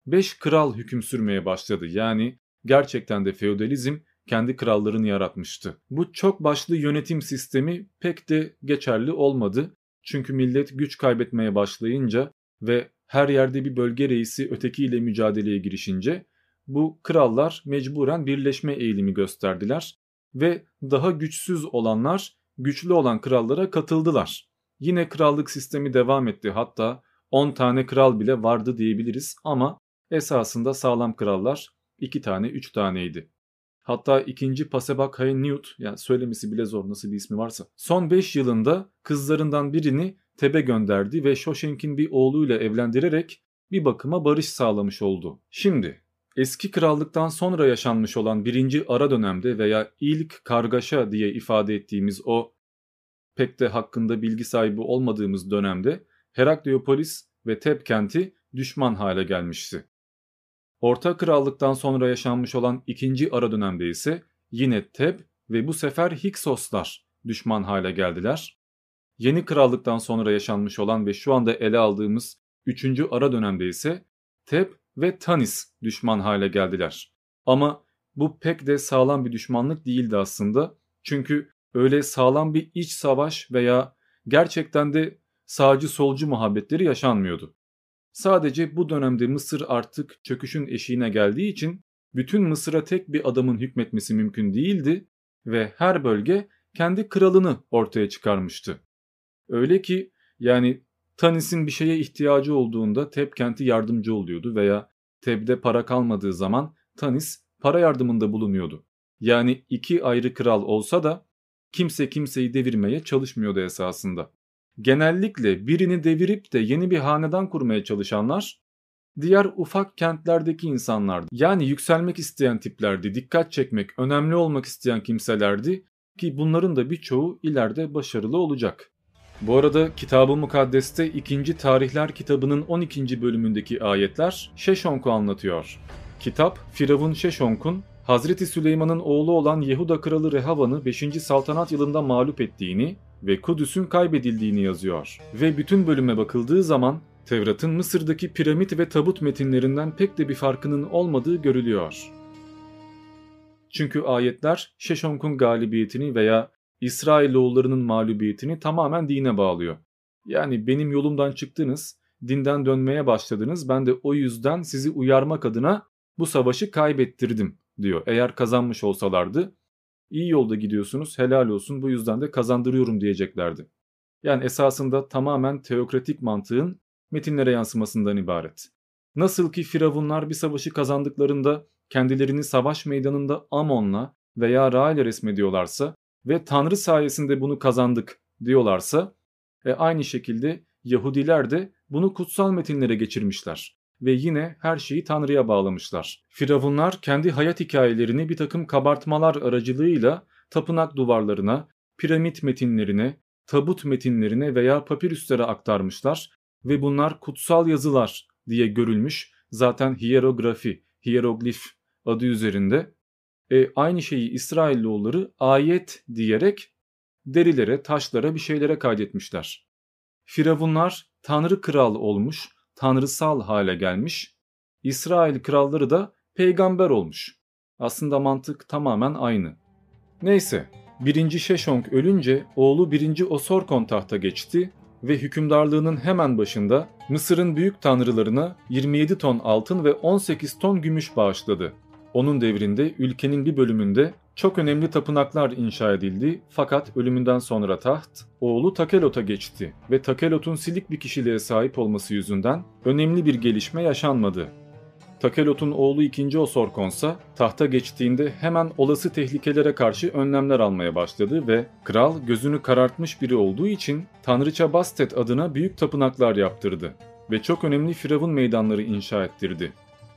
Speaker 1: 5 kral hüküm sürmeye başladı. Yani gerçekten de feodalizm kendi krallarını yaratmıştı. Bu çok başlı yönetim sistemi pek de geçerli olmadı. Çünkü millet güç kaybetmeye başlayınca ve her yerde bir bölge reisi ötekiyle mücadeleye girişince bu krallar mecburen birleşme eğilimi gösterdiler ve daha güçsüz olanlar güçlü olan krallara katıldılar. Yine krallık sistemi devam etti, hatta 10 tane kral bile vardı diyebiliriz ama esasında sağlam krallar 2 tane 3 taneydi. Hatta 2. Pasebak-Haenniut, yani söylemesi bile zor nasıl bir ismi varsa, son 5 yılında kızlarından birini Teb'e gönderdi ve Shoshenk'in bir oğluyla evlendirerek bir bakıma barış sağlamış oldu. Şimdi eski krallıktan sonra yaşanmış olan 1. ara dönemde veya ilk kargaşa diye ifade ettiğimiz o pek de hakkında bilgi sahibi olmadığımız dönemde Herakleopolis ve Teb kenti düşman hale gelmişti. Orta Krallık'tan sonra yaşanmış olan 2. ara dönemde ise yine Teb ve bu sefer Hiksoslar düşman hale geldiler. Yeni Krallık'tan sonra yaşanmış olan ve şu anda ele aldığımız 3. ara dönemde ise Teb ve Tanis düşman hale geldiler. Ama bu pek de sağlam bir düşmanlık değildi aslında. Çünkü öyle sağlam bir iç savaş veya gerçekten de sağcı solcu muhabbetleri yaşanmıyordu. Sadece bu dönemde Mısır artık çöküşün eşiğine geldiği için bütün Mısır'a tek bir adamın hükmetmesi mümkün değildi ve her bölge kendi kralını ortaya çıkarmıştı. Öyle ki yani Tanis'in bir şeye ihtiyacı olduğunda Teb kenti yardımcı oluyordu veya Teb'de para kalmadığı zaman Tanis para yardımında bulunuyordu. Yani 2 ayrı kral olsa da kimse kimseyi devirmeye çalışmıyordu esasında. Genellikle birini devirip de yeni bir hanedan kurmaya çalışanlar diğer ufak kentlerdeki insanlardı. Yani yükselmek isteyen tiplerdi, dikkat çekmek, önemli olmak isteyen kimselerdi ki bunların da birçoğu ileride başarılı olacak. Bu arada Kitab-ı Mukaddes'te 2. Tarihler kitabının 12. bölümündeki ayetler Şeşonk'u anlatıyor. Kitap, Firavun Şeşonk'un Hazreti Süleyman'ın oğlu olan Yehuda kralı Rehavan'ı 5. saltanat yılında mağlup ettiğini ve Kudüs'ün kaybedildiğini yazıyor. Ve bütün bölüme bakıldığı zaman Tevrat'ın Mısır'daki piramit ve tabut metinlerinden pek de bir farkının olmadığı görülüyor. Çünkü ayetler Şeşonk'un galibiyetini veya İsrailoğullarının mağlubiyetini tamamen dine bağlıyor. Yani benim yolumdan çıktınız, dinden dönmeye başladınız, ben de o yüzden sizi uyarmak adına bu savaşı kaybettirdim diyor. Eğer kazanmış olsalardı iyi yolda gidiyorsunuz, helal olsun, bu yüzden de kazandırıyorum diyeceklerdi. Yani esasında tamamen teokratik mantığın metinlere yansımasından ibaret. Nasıl ki firavunlar bir savaşı kazandıklarında kendilerini savaş meydanında Amon'la veya Ra ile resmediyorlarsa ve Tanrı sayesinde bunu kazandık diyorlarsa aynı şekilde Yahudiler de bunu kutsal metinlere geçirmişler ve yine her şeyi Tanrı'ya bağlamışlar. Firavunlar kendi hayat hikayelerini bir takım kabartmalar aracılığıyla tapınak duvarlarına, piramit metinlerine, tabut metinlerine veya papirüslere aktarmışlar ve bunlar kutsal yazılar diye görülmüş, zaten hierografi, hieroglif adı üzerinde. Aynı şeyi İsrailoğulları ayet diyerek derilere, taşlara, bir şeylere kaydetmişler. Firavunlar tanrı kral olmuş, tanrısal hale gelmiş. İsrail kralları da peygamber olmuş. Aslında mantık tamamen aynı. Neyse, 1. Şeşonk ölünce oğlu 1. Osorkon tahta geçti ve hükümdarlığının hemen başında Mısır'ın büyük tanrılarına 27 ton altın ve 18 ton gümüş bağışladı. Onun devrinde ülkenin bir bölümünde çok önemli tapınaklar inşa edildi, fakat ölümünden sonra taht oğlu Takelot'a geçti ve Takelot'un silik bir kişiliğe sahip olması yüzünden önemli bir gelişme yaşanmadı. Takelot'un oğlu 2. Osorkonsa tahta geçtiğinde hemen olası tehlikelere karşı önlemler almaya başladı ve kral gözünü karartmış biri olduğu için Tanrıça Bastet adına büyük tapınaklar yaptırdı ve çok önemli firavun meydanları inşa ettirdi.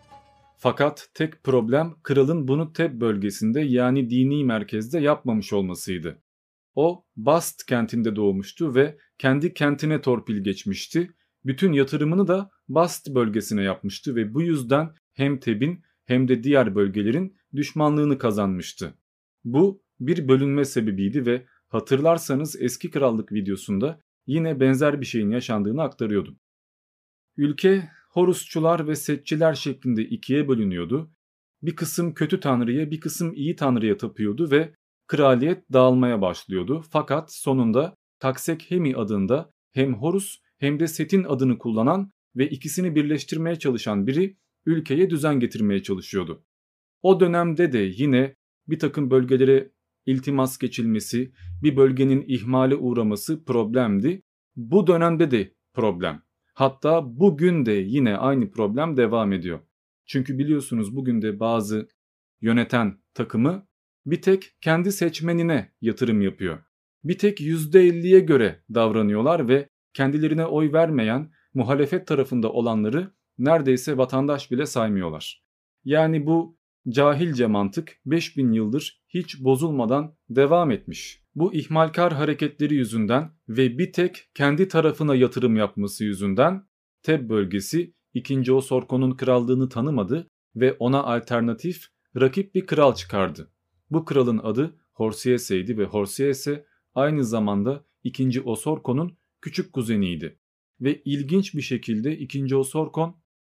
Speaker 1: Fakat tek problem kralın bunu Teb bölgesinde, yani dini merkezde yapmamış olmasıydı. O Bast kentinde doğmuştu ve kendi kentine torpil geçmişti. Bütün yatırımını da Bast bölgesine yapmıştı ve bu yüzden hem Teb'in hem de diğer bölgelerin düşmanlığını kazanmıştı. Bu bir bölünme sebebiydi ve hatırlarsanız eski krallık videosunda yine benzer bir şeyin yaşandığını aktarıyordum. Ülke Horusçular ve Setçiler şeklinde ikiye bölünüyordu. Bir kısım kötü tanrıya, bir kısım iyi tanrıya tapıyordu ve kraliyet dağılmaya başlıyordu. Fakat sonunda Taksekhemi adında hem Horus hem de Set'in adını kullanan ve ikisini birleştirmeye çalışan biri ülkeye düzen getirmeye çalışıyordu. O dönemde de yine bir takım bölgelere iltimas geçilmesi, bir bölgenin ihmale uğraması problemdi. Bu dönemde de problem. Hatta bugün de yine aynı problem devam ediyor. Çünkü biliyorsunuz bugün de bazı yöneten takımı bir tek kendi seçmenine yatırım yapıyor. Bir tek %50'ye göre davranıyorlar ve kendilerine oy vermeyen muhalefet tarafında olanları neredeyse vatandaş bile saymıyorlar. Yani bu cahilce mantık 5000 yıldır hiç bozulmadan devam etmiş. Bu ihmalkar hareketleri yüzünden ve bir tek kendi tarafına yatırım yapması yüzünden Teb bölgesi 2. Osorko'nun krallığını tanımadı ve ona alternatif rakip bir kral çıkardı. Bu kralın adı Horsiese'ydi ve Horsiese aynı zamanda 2. Osorko'nun küçük kuzeniydi. Ve ilginç bir şekilde 2. Osorkon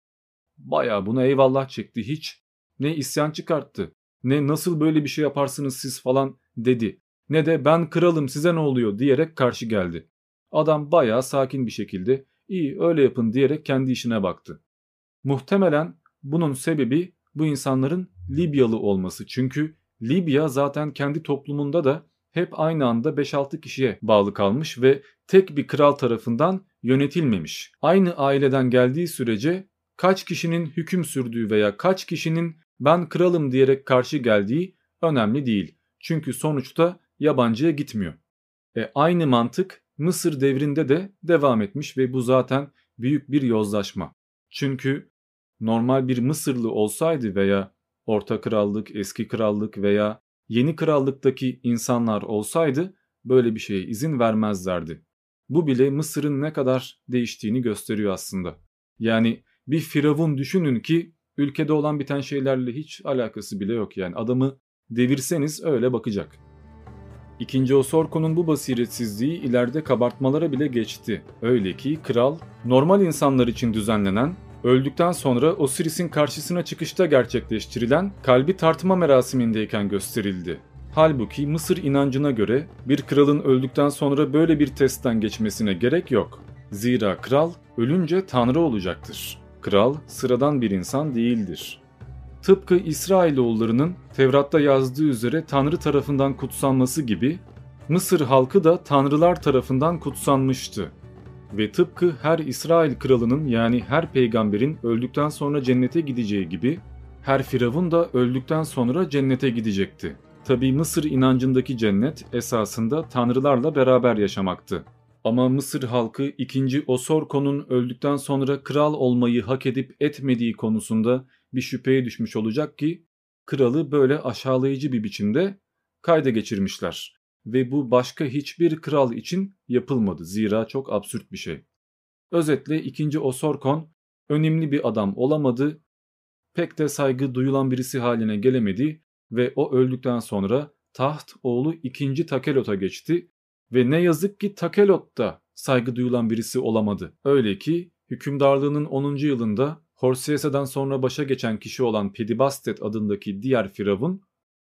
Speaker 1: bayağı buna eyvallah çekti, hiç ne isyan çıkarttı, ne nasıl böyle bir şey yaparsınız siz falan dedi, ne de ben kralım size ne oluyor diyerek karşı geldi. Adam bayağı sakin bir şekilde iyi öyle yapın diyerek kendi işine baktı. Muhtemelen bunun sebebi bu insanların Libyalı olması, çünkü Libya zaten kendi toplumunda da hep aynı anda 5-6 kişiye bağlı kalmış ve tek bir kral tarafından yönetilmemiş. Aynı aileden geldiği sürece kaç kişinin hüküm sürdüğü veya kaç kişinin ben kralım diyerek karşı geldiği önemli değil. Çünkü sonuçta yabancıya gitmiyor. Aynı mantık Mısır devrinde de devam etmiş ve bu zaten büyük bir yozlaşma. Çünkü normal bir Mısırlı olsaydı veya Orta Krallık, Eski Krallık veya Yeni Krallık'taki insanlar olsaydı böyle bir şeye izin vermezlerdi. Bu bile Mısır'ın ne kadar değiştiğini gösteriyor aslında. Yani bir firavun düşünün ki ülkede olan biten şeylerle hiç alakası bile yok, yani adamı devirseniz öyle bakacak. İkinci Osorko'nun bu basiretsizliği ileride kabartmalara bile geçti. Öyle ki kral normal insanlar için düzenlenen, öldükten sonra Osiris'in karşısına çıkışta gerçekleştirilen kalbi tartma merasimindeyken gösterildi. Halbuki Mısır inancına göre bir kralın öldükten sonra böyle bir testten geçmesine gerek yok. Zira kral ölünce tanrı olacaktır. Kral sıradan bir insan değildir. Tıpkı İsrailoğullarının Tevrat'ta yazdığı üzere Tanrı tarafından kutsanması gibi Mısır halkı da tanrılar tarafından kutsanmıştı. Ve tıpkı her İsrail kralının, yani her peygamberin öldükten sonra cennete gideceği gibi her firavun da öldükten sonra cennete gidecekti. Tabi Mısır inancındaki cennet esasında tanrılarla beraber yaşamaktı. Ama Mısır halkı 2. Osorko'nun öldükten sonra kral olmayı hak edip etmediği konusunda bir şüpheye düşmüş olacak ki kralı böyle aşağılayıcı bir biçimde kayda geçirmişler. Ve bu başka hiçbir kral için yapılmadı. Zira çok absürt bir şey. Özetle 2. Osorkon önemli bir adam olamadı, pek de saygı duyulan birisi haline gelemedi ve o öldükten sonra taht oğlu 2. Takelot'a geçti ve ne yazık ki Takelot da saygı duyulan birisi olamadı. Öyle ki hükümdarlığının 10. yılında Horsiese'den sonra başa geçen kişi olan Pedibastet adındaki diğer firavun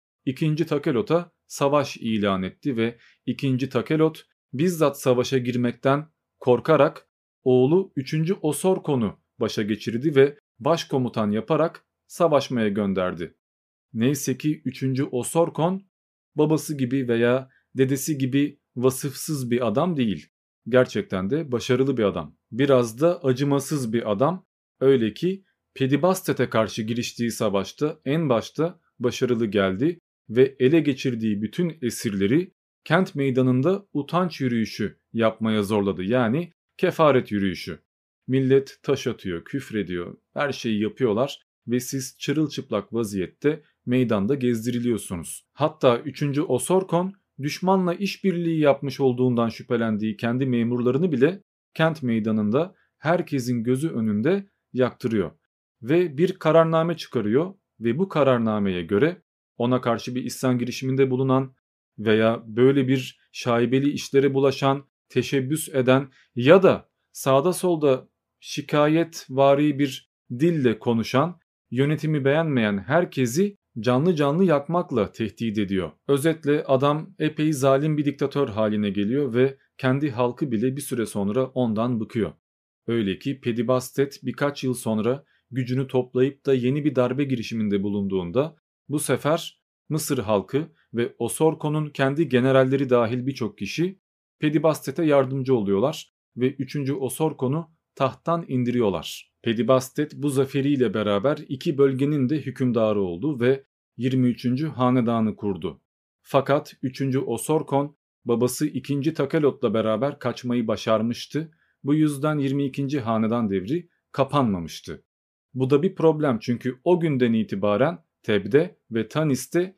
Speaker 1: 2. Takelot'a savaş ilan etti ve 2. Takelot bizzat savaşa girmekten korkarak oğlu 3. Osorkon'u başa geçirdi ve başkomutan yaparak savaşmaya gönderdi. Neyse ki 3. Osorkon babası gibi veya dedesi gibi vasıfsız bir adam değil. Gerçekten de başarılı bir adam. Biraz da acımasız bir adam. Öyle ki Pedibastet'e karşı giriştiği savaşta en başta başarılı geldi ve ele geçirdiği bütün esirleri kent meydanında utanç yürüyüşü yapmaya zorladı. Yani kefaret yürüyüşü. Millet taş atıyor, küfrediyor, her şeyi yapıyorlar ve siz çırılçıplak vaziyette meydanda gezdiriliyorsunuz. Hatta 3. Osorkon düşmanla işbirliği yapmış olduğundan şüphelendiği kendi memurlarını bile kent meydanında herkesin gözü önünde yaktırıyor. Ve bir kararname çıkarıyor ve bu kararnameye göre ona karşı bir isyan girişiminde bulunan veya böyle bir şaibeli işlere bulaşan, teşebbüs eden ya da sağda solda şikayetvari bir dille konuşan, yönetimi beğenmeyen herkesi canlı canlı yakmakla tehdit ediyor. Özetle adam epey zalim bir diktatör haline geliyor ve kendi halkı bile bir süre sonra ondan bıkıyor. Öyle ki Pedibastet birkaç yıl sonra gücünü toplayıp da yeni bir darbe girişiminde bulunduğunda bu sefer Mısır halkı ve Osorko'nun kendi generalleri dahil birçok kişi Pedibastet'e yardımcı oluyorlar ve 3. Osorkon'u tahttan indiriyorlar. Pedibastet bu zaferiyle beraber iki bölgenin de hükümdarı oldu ve 23. hanedanı kurdu. Fakat 3. Osorkon babası 2. Takelot'la beraber kaçmayı başarmıştı. Bu yüzden 22. hanedan devri kapanmamıştı. Bu da bir problem çünkü o günden itibaren Teb'de ve Tanis'te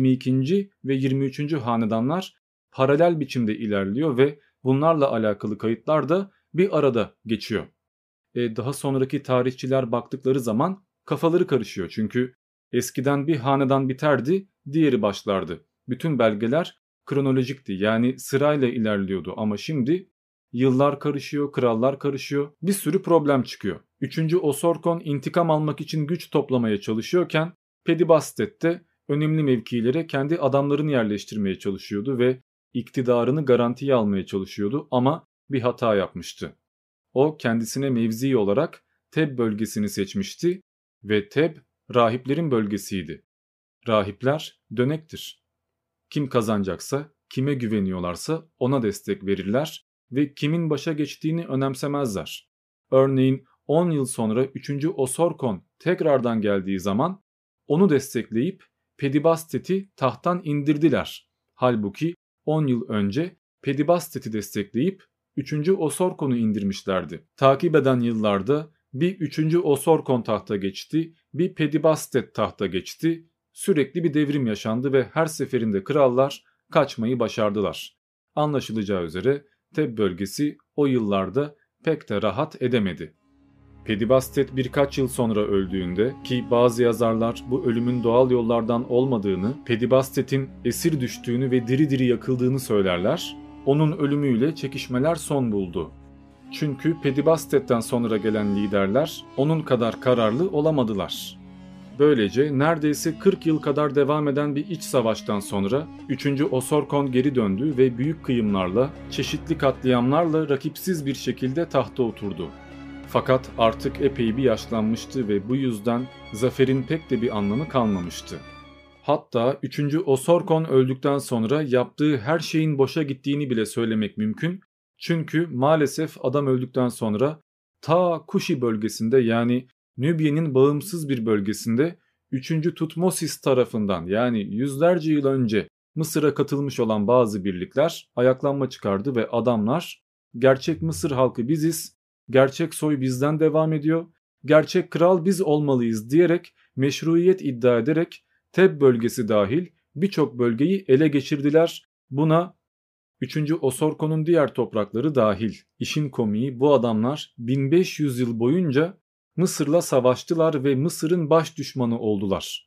Speaker 1: 22. ve 23. hanedanlar paralel biçimde ilerliyor ve bunlarla alakalı kayıtlar da bir arada geçiyor. Daha sonraki tarihçiler baktıkları zaman kafaları karışıyor çünkü eskiden bir hanedan biterdi, diğeri başlardı. Bütün belgeler kronolojikti, yani sırayla ilerliyordu ama şimdi yıllar karışıyor, krallar karışıyor, bir sürü problem çıkıyor. 3. Osorkon intikam almak için güç toplamaya çalışıyorken Pedibastet de önemli mevkilere kendi adamlarını yerleştirmeye çalışıyordu ve iktidarını garantiye almaya çalışıyordu ama bir hata yapmıştı. O kendisine mevzi olarak Teb bölgesini seçmişti ve Teb rahiplerin bölgesiydi. Rahipler dönektir. Kim kazanacaksa, kime güveniyorlarsa ona destek verirler ve kimin başa geçtiğini önemsemezler. Örneğin 10 yıl sonra 3. Osorkon tekrardan geldiği zaman onu destekleyip Pedibastet'i tahttan indirdiler. Halbuki 10 yıl önce Pedibastet'i destekleyip 3. Osorkon'u indirmişlerdi. Takip eden yıllarda bir 3. Osorkon tahta geçti, bir Pedibastet tahta geçti. Sürekli bir devrim yaşandı ve her seferinde krallar kaçmayı başardılar. Anlaşılacağı üzere Teb bölgesi o yıllarda pek de rahat edemedi. Pedibastet birkaç yıl sonra öldüğünde, ki bazı yazarlar bu ölümün doğal yollardan olmadığını, Pedibastet'in esir düştüğünü ve diri diri yakıldığını söylerler, onun ölümüyle çekişmeler son buldu. Çünkü Pedibastet'ten sonra gelen liderler onun kadar kararlı olamadılar. Böylece neredeyse 40 yıl kadar devam eden bir iç savaştan sonra 3. Osorkon geri döndü ve büyük kıyımlarla, çeşitli katliamlarla rakipsiz bir şekilde tahta oturdu. Fakat artık epey bir yaşlanmıştı ve bu yüzden zaferin pek de bir anlamı kalmamıştı. Hatta 3. Osorkon öldükten sonra yaptığı her şeyin boşa gittiğini bile söylemek mümkün. Çünkü maalesef adam öldükten sonra ta Kuşi bölgesinde, yani Nübye'nin bağımsız bir bölgesinde 3. Tutmosis tarafından, yani yüzlerce yıl önce Mısır'a katılmış olan bazı birlikler ayaklanma çıkardı ve adamlar gerçek Mısır halkı biziz, gerçek soy bizden devam ediyor, gerçek kral biz olmalıyız diyerek meşruiyet iddia ederek Teb bölgesi dahil birçok bölgeyi ele geçirdiler. Buna 3. Osorkon'un diğer toprakları dahil. İşin komiği, bu adamlar 1500 yıl boyunca Mısır'la savaştılar ve Mısır'ın baş düşmanı oldular.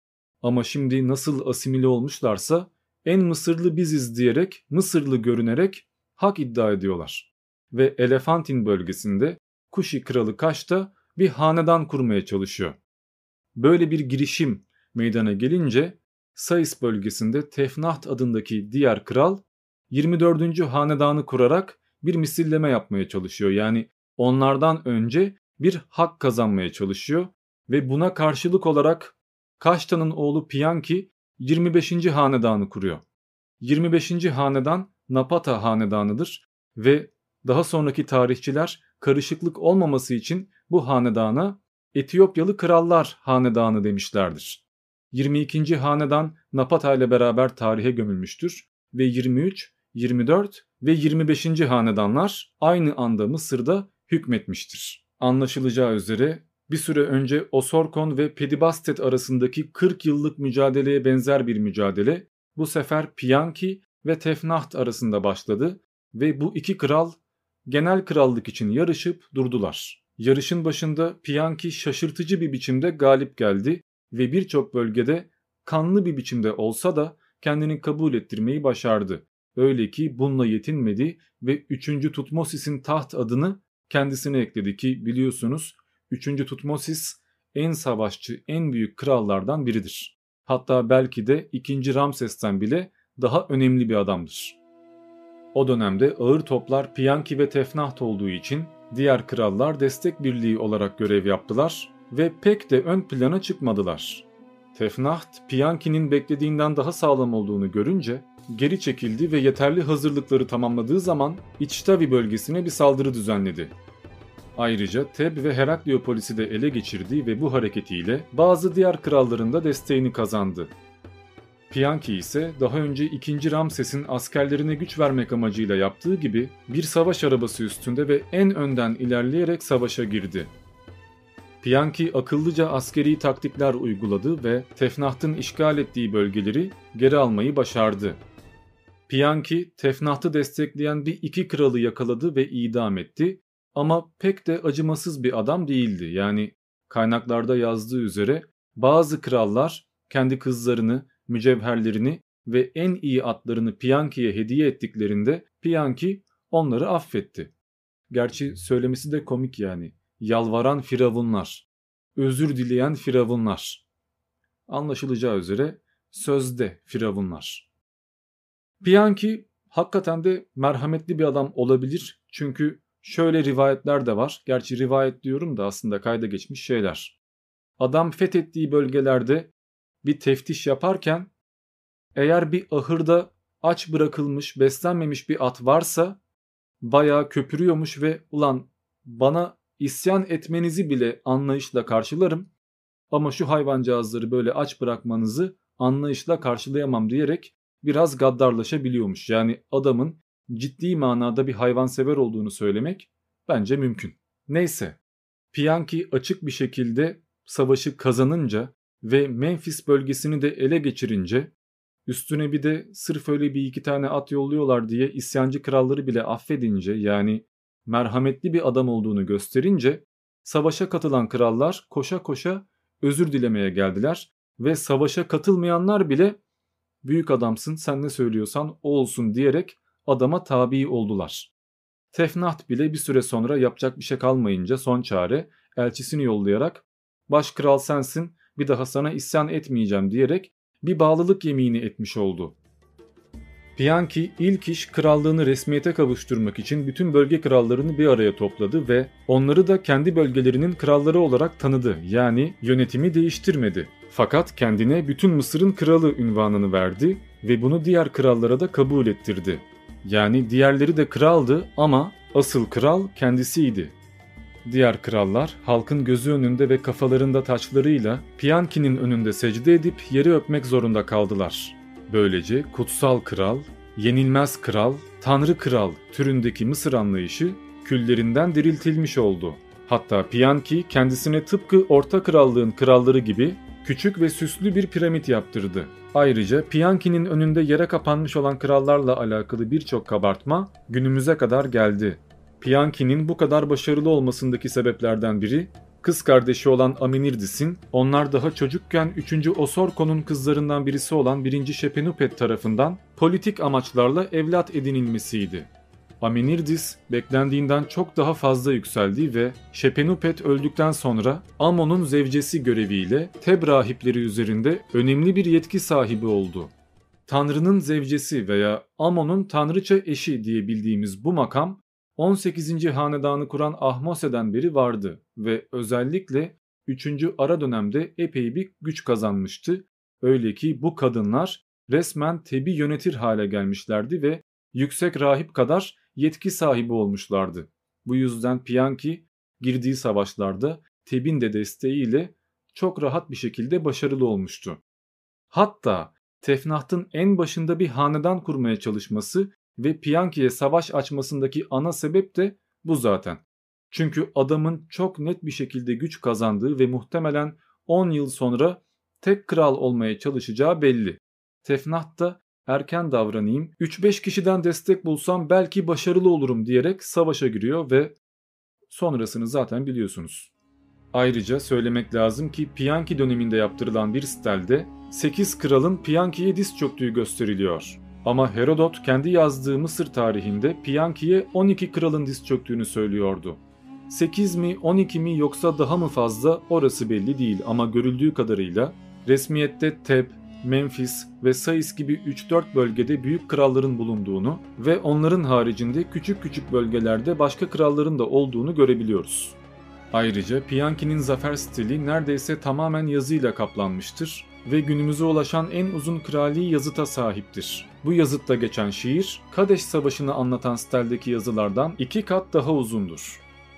Speaker 1: Ama şimdi nasıl asimile olmuşlarsa en Mısırlı biziz diyerek, Mısırlı görünerek hak iddia ediyorlar. Ve Elefantin bölgesinde Kuşi kralı Kaş'ta bir hanedan kurmaya çalışıyor. Böyle bir girişim meydana gelince Sais bölgesinde Tefnaht adındaki diğer kral 24. hanedanı kurarak bir misilleme yapmaya çalışıyor. Yani onlardan önce bir hak kazanmaya çalışıyor ve buna karşılık olarak Kaşta'nın oğlu Piyanki 25. hanedanı kuruyor. 25. hanedan Napata hanedanıdır ve daha sonraki tarihçiler karışıklık olmaması için bu hanedana Etiyopyalı Krallar Hanedanı demişlerdir. 22. hanedan Napata ile beraber tarihe gömülmüştür ve 23, 24 ve 25. hanedanlar aynı anda Mısır'da hükmetmiştir. Anlaşılacağı üzere bir süre önce Osorkon ve Pedibastet arasındaki 40 yıllık mücadeleye benzer bir mücadele bu sefer Piyanki ve Tefnaht arasında başladı ve bu iki kral genel krallık için yarışıp durdular. Yarışın başında Piyanki şaşırtıcı bir biçimde galip geldi ve birçok bölgede kanlı bir biçimde olsa da kendini kabul ettirmeyi başardı. Öyle ki bununla yetinmedi ve 3. Tutmosis'in taht adını kendisine ekledi ki biliyorsunuz 3. Tutmosis en savaşçı, en büyük krallardan biridir. Hatta belki de 2. Ramses'ten bile daha önemli bir adamdır. O dönemde ağır toplar Piyanki ve Tefnaht olduğu için diğer krallar destek birliği olarak görev yaptılar ve pek de ön plana çıkmadılar. Tefnaht, Piyanki'nin beklediğinden daha sağlam olduğunu görünce geri çekildi ve yeterli hazırlıkları tamamladığı zaman İçtavi bölgesine bir saldırı düzenledi. Ayrıca Teb ve Herakliopolis'i de ele geçirdi ve bu hareketiyle bazı diğer kralların da desteğini kazandı. Piyanki ise daha önce 2. Ramses'in askerlerine güç vermek amacıyla yaptığı gibi bir savaş arabası üstünde ve en önden ilerleyerek savaşa girdi. Piyanki akıllıca askeri taktikler uyguladı ve Tefnaht'ın işgal ettiği bölgeleri geri almayı başardı. Piyanki, Tefnaht'ı destekleyen bir iki kralı yakaladı ve idam etti ama pek de acımasız bir adam değildi. Yani kaynaklarda yazdığı üzere bazı krallar kendi kızlarını, mücevherlerini ve en iyi atlarını Piyanki'ye hediye ettiklerinde Piyanki onları affetti. Gerçi söylemesi de komik yani. Yalvaran firavunlar, özür dileyen firavunlar. Anlaşılacağı üzere sözde firavunlar. Piyanki hakikaten de merhametli bir adam olabilir. Çünkü şöyle rivayetler de var. Gerçi rivayet diyorum da aslında kayda geçmiş şeyler. Adam fethettiği bölgelerde bir teftiş yaparken eğer bir ahırda aç bırakılmış, beslenmemiş bir at varsa bayağı köpürüyormuş ve ulan bana isyan etmenizi bile anlayışla karşılarım ama şu hayvancağızları böyle aç bırakmanızı anlayışla karşılayamam diyerek biraz gaddarlaşabiliyormuş. Yani adamın ciddi manada bir hayvansever olduğunu söylemek bence mümkün. Neyse, Piyanki açık bir şekilde savaşı kazanınca ve Memphis bölgesini de ele geçirince, üstüne bir de sırf öyle bir iki tane at yolluyorlar diye isyancı kralları bile affedince, yani merhametli bir adam olduğunu gösterince savaşa katılan krallar koşa koşa özür dilemeye geldiler ve savaşa katılmayanlar bile büyük adamsın, sen ne söylüyorsan o olsun diyerek adama tabi oldular. Tefnaht bile bir süre sonra yapacak bir şey kalmayınca son çare elçisini yollayarak baş kral sensin, bir daha sana isyan etmeyeceğim diyerek bir bağlılık yemini etmiş oldu. Piyanki ilk iş krallığını resmiyete kavuşturmak için bütün bölge krallarını bir araya topladı ve onları da kendi bölgelerinin kralları olarak tanıdı, yani yönetimi değiştirmedi. Fakat kendine bütün Mısır'ın kralı unvanını verdi ve bunu diğer krallara da kabul ettirdi. Yani diğerleri de kraldı ama asıl kral kendisiydi. Diğer krallar halkın gözü önünde ve kafalarında taçlarıyla Piyanki'nin önünde secde edip yeri öpmek zorunda kaldılar. Böylece kutsal kral, yenilmez kral, tanrı kral türündeki Mısır anlayışı küllerinden diriltilmiş oldu. Hatta Piyanki kendisine tıpkı Orta Krallığın kralları gibi küçük ve süslü bir piramit yaptırdı. Ayrıca Piyanki'nin önünde yere kapanmış olan krallarla alakalı birçok kabartma günümüze kadar geldi. Piyanki'nin bu kadar başarılı olmasındaki sebeplerden biri, kız kardeşi olan Amenirdis'in onlar daha çocukken 3. Osorko'nun kızlarından birisi olan 1. Şepenupet tarafından politik amaçlarla evlat edinilmesiydi. Amenirdis beklendiğinden çok daha fazla yükseldi ve Şepenupet öldükten sonra Amon'un zevcesi göreviyle Teb rahipleri üzerinde önemli bir yetki sahibi oldu. Tanrı'nın zevcesi veya Amon'un tanrıça eşi diye bildiğimiz bu makam 18. hanedanı kuran Ahmose'den beri vardı ve özellikle 3. ara dönemde epey bir güç kazanmıştı. Öyle ki bu kadınlar resmen Teb'i yönetir hale gelmişlerdi ve yüksek rahip kadar yetki sahibi olmuşlardı. Bu yüzden Piyanki girdiği savaşlarda Teb'in de desteğiyle çok rahat bir şekilde başarılı olmuştu. Hatta Tefnaht'ın en başında bir hanedan kurmaya çalışması ve Piyanki'ye savaş açmasındaki ana sebep de bu zaten. Çünkü adamın çok net bir şekilde güç kazandığı ve muhtemelen 10 yıl sonra tek kral olmaya çalışacağı belli. Tefnaht da erken davranayım, 3-5 kişiden destek bulsam belki başarılı olurum diyerek savaşa giriyor ve sonrasını zaten biliyorsunuz. Ayrıca söylemek lazım ki Piyanki döneminde yaptırılan bir stelde 8 kralın Piyanki'ye diz çöktüğü gösteriliyor. Ama Herodot kendi yazdığı Mısır tarihinde Piyanki'ye 12 kralın diz çöktüğünü söylüyordu. 8 mi 12 mi yoksa daha mı fazla orası belli değil ama görüldüğü kadarıyla resmiyette Teb, Memphis ve Sais gibi 3-4 bölgede büyük kralların bulunduğunu ve onların haricinde küçük küçük bölgelerde başka kralların da olduğunu görebiliyoruz. Ayrıca Piyankhi'nin zafer stili neredeyse tamamen yazıyla kaplanmıştır ve günümüze ulaşan en uzun krali yazıta sahiptir. Bu yazıtta geçen şiir, Kadeş Savaşı'nı anlatan stildeki yazılardan 2 kat daha uzundur.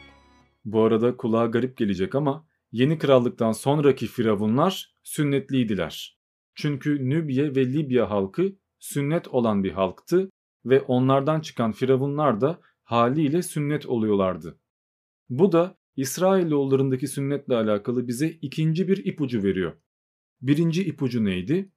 Speaker 1: Bu arada kulağa garip gelecek ama yeni krallıktan sonraki firavunlar sünnetliydiler. Çünkü Nübye ve Libya halkı sünnet olan bir halktı ve onlardan çıkan firavunlar da haliyle sünnet oluyorlardı. Bu da İsrailoğullarındaki sünnetle alakalı bize ikinci bir ipucu veriyor. Birinci ipucu neydi?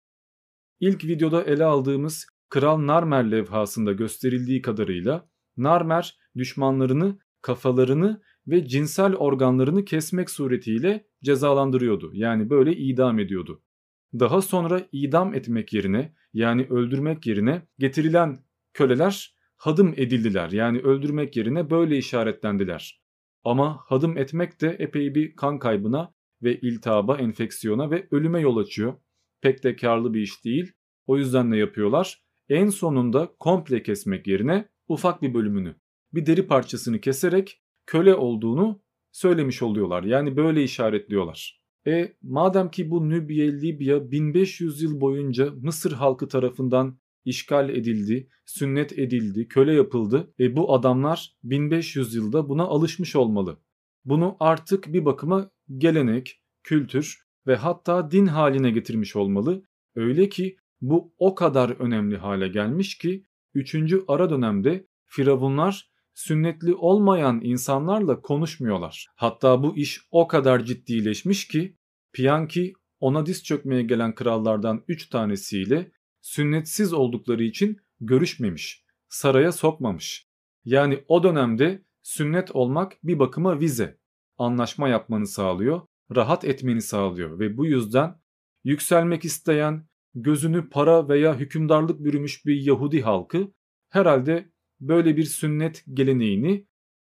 Speaker 1: İlk videoda ele aldığımız Kral Narmer levhasında gösterildiği kadarıyla Narmer düşmanlarını, kafalarını ve cinsel organlarını kesmek suretiyle cezalandırıyordu. Yani böyle idam ediyordu. Daha sonra idam etmek yerine yani öldürmek yerine getirilen köleler hadım edildiler. Yani öldürmek yerine böyle işaretlendiler. Ama hadım etmek de epey bir kan kaybına ve iltihaba, enfeksiyona ve ölüme yol açıyor. Pek de karlı bir iş değil. O yüzden ne yapıyorlar? En sonunda komple kesmek yerine ufak bir bölümünü, bir deri parçasını keserek köle olduğunu söylemiş oluyorlar. Yani böyle işaretliyorlar. Madem ki bu Nübye, Libya 1500 yıl boyunca Mısır halkı tarafından işgal edildi, sünnet edildi, köle yapıldı. Bu adamlar 1500 yılda buna alışmış olmalı. Bunu artık bir bakıma gelenek, kültür ve hatta din haline getirmiş olmalı. Öyle ki bu o kadar önemli hale gelmiş ki 3. ara dönemde firavunlar sünnetli olmayan insanlarla konuşmuyorlar. Hatta bu iş o kadar ciddileşmiş ki Piyankhi ona diz çökmeye gelen krallardan 3 tanesiyle sünnetsiz oldukları için görüşmemiş, saraya sokmamış. Yani o dönemde sünnet olmak bir bakıma vize, anlaşma yapmanı sağlıyor, rahat etmeni sağlıyor ve bu yüzden yükselmek isteyen, gözünü para veya hükümdarlık bürümüş bir Yahudi halkı herhalde böyle bir sünnet geleneğini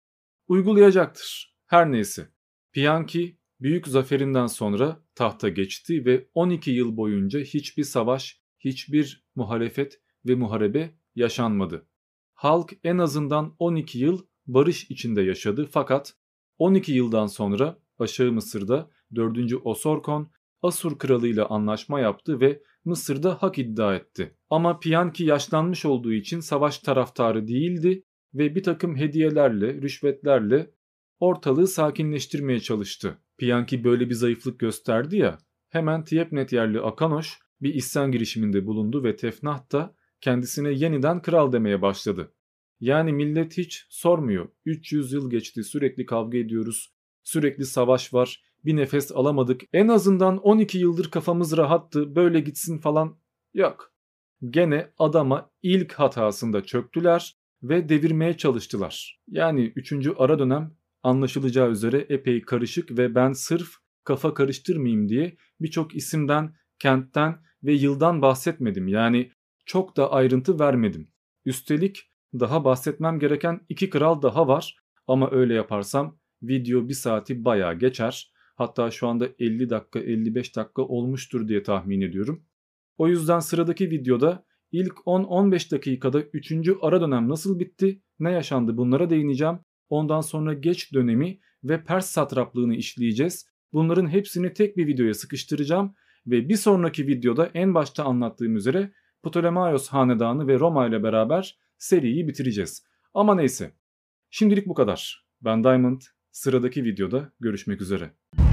Speaker 1: uygulayacaktır. Her neyse, Piyankhi büyük zaferinden sonra tahta geçti ve 12 yıl boyunca hiçbir savaş, hiçbir muhalefet ve muharebe yaşanmadı. Halk en azından 12 yıl barış içinde yaşadı fakat 12 yıldan sonra Aşağı Mısır'da 4. Osorkon Asur kralıyla anlaşma yaptı ve Mısır'da hak iddia etti. Ama Piyankhi yaşlanmış olduğu için savaş taraftarı değildi ve bir takım hediyelerle, rüşvetlerle ortalığı sakinleştirmeye çalıştı. Piyankhi böyle bir zayıflık gösterdi ya, hemen Tiyepnet yerli Akanoş bir isyan girişiminde bulundu ve Tefnah da kendisine yeniden kral demeye başladı. Yani millet hiç sormuyor. 300 yıl geçti, sürekli kavga ediyoruz, sürekli savaş var, bir nefes alamadık. En azından 12 yıldır kafamız rahattı, böyle gitsin falan. Yok. Gene adama ilk hatasında çöktüler ve devirmeye çalıştılar. Yani 3. ara dönem anlaşılacağı üzere epey karışık ve ben sırf kafa karıştırmayayım diye birçok isimden, kentten ve yıldan bahsetmedim. Yani çok da ayrıntı vermedim. Üstelik daha bahsetmem gereken 2 kral daha var ama öyle yaparsam video 1 saati bayağı geçer. Hatta şu anda 50 dakika 55 dakika olmuştur diye tahmin ediyorum. O yüzden sıradaki videoda ilk 10-15 dakikada 3. ara dönem nasıl bitti, ne yaşandı bunlara değineceğim. Ondan sonra geç dönemi ve Pers satraplığını işleyeceğiz. Bunların hepsini tek bir videoya sıkıştıracağım ve bir sonraki videoda en başta anlattığım üzere Ptolemaios hanedanı ve Roma ile beraber seriyi bitireceğiz. Ama neyse. Şimdilik bu kadar. Ben Diamond. Sıradaki videoda görüşmek üzere.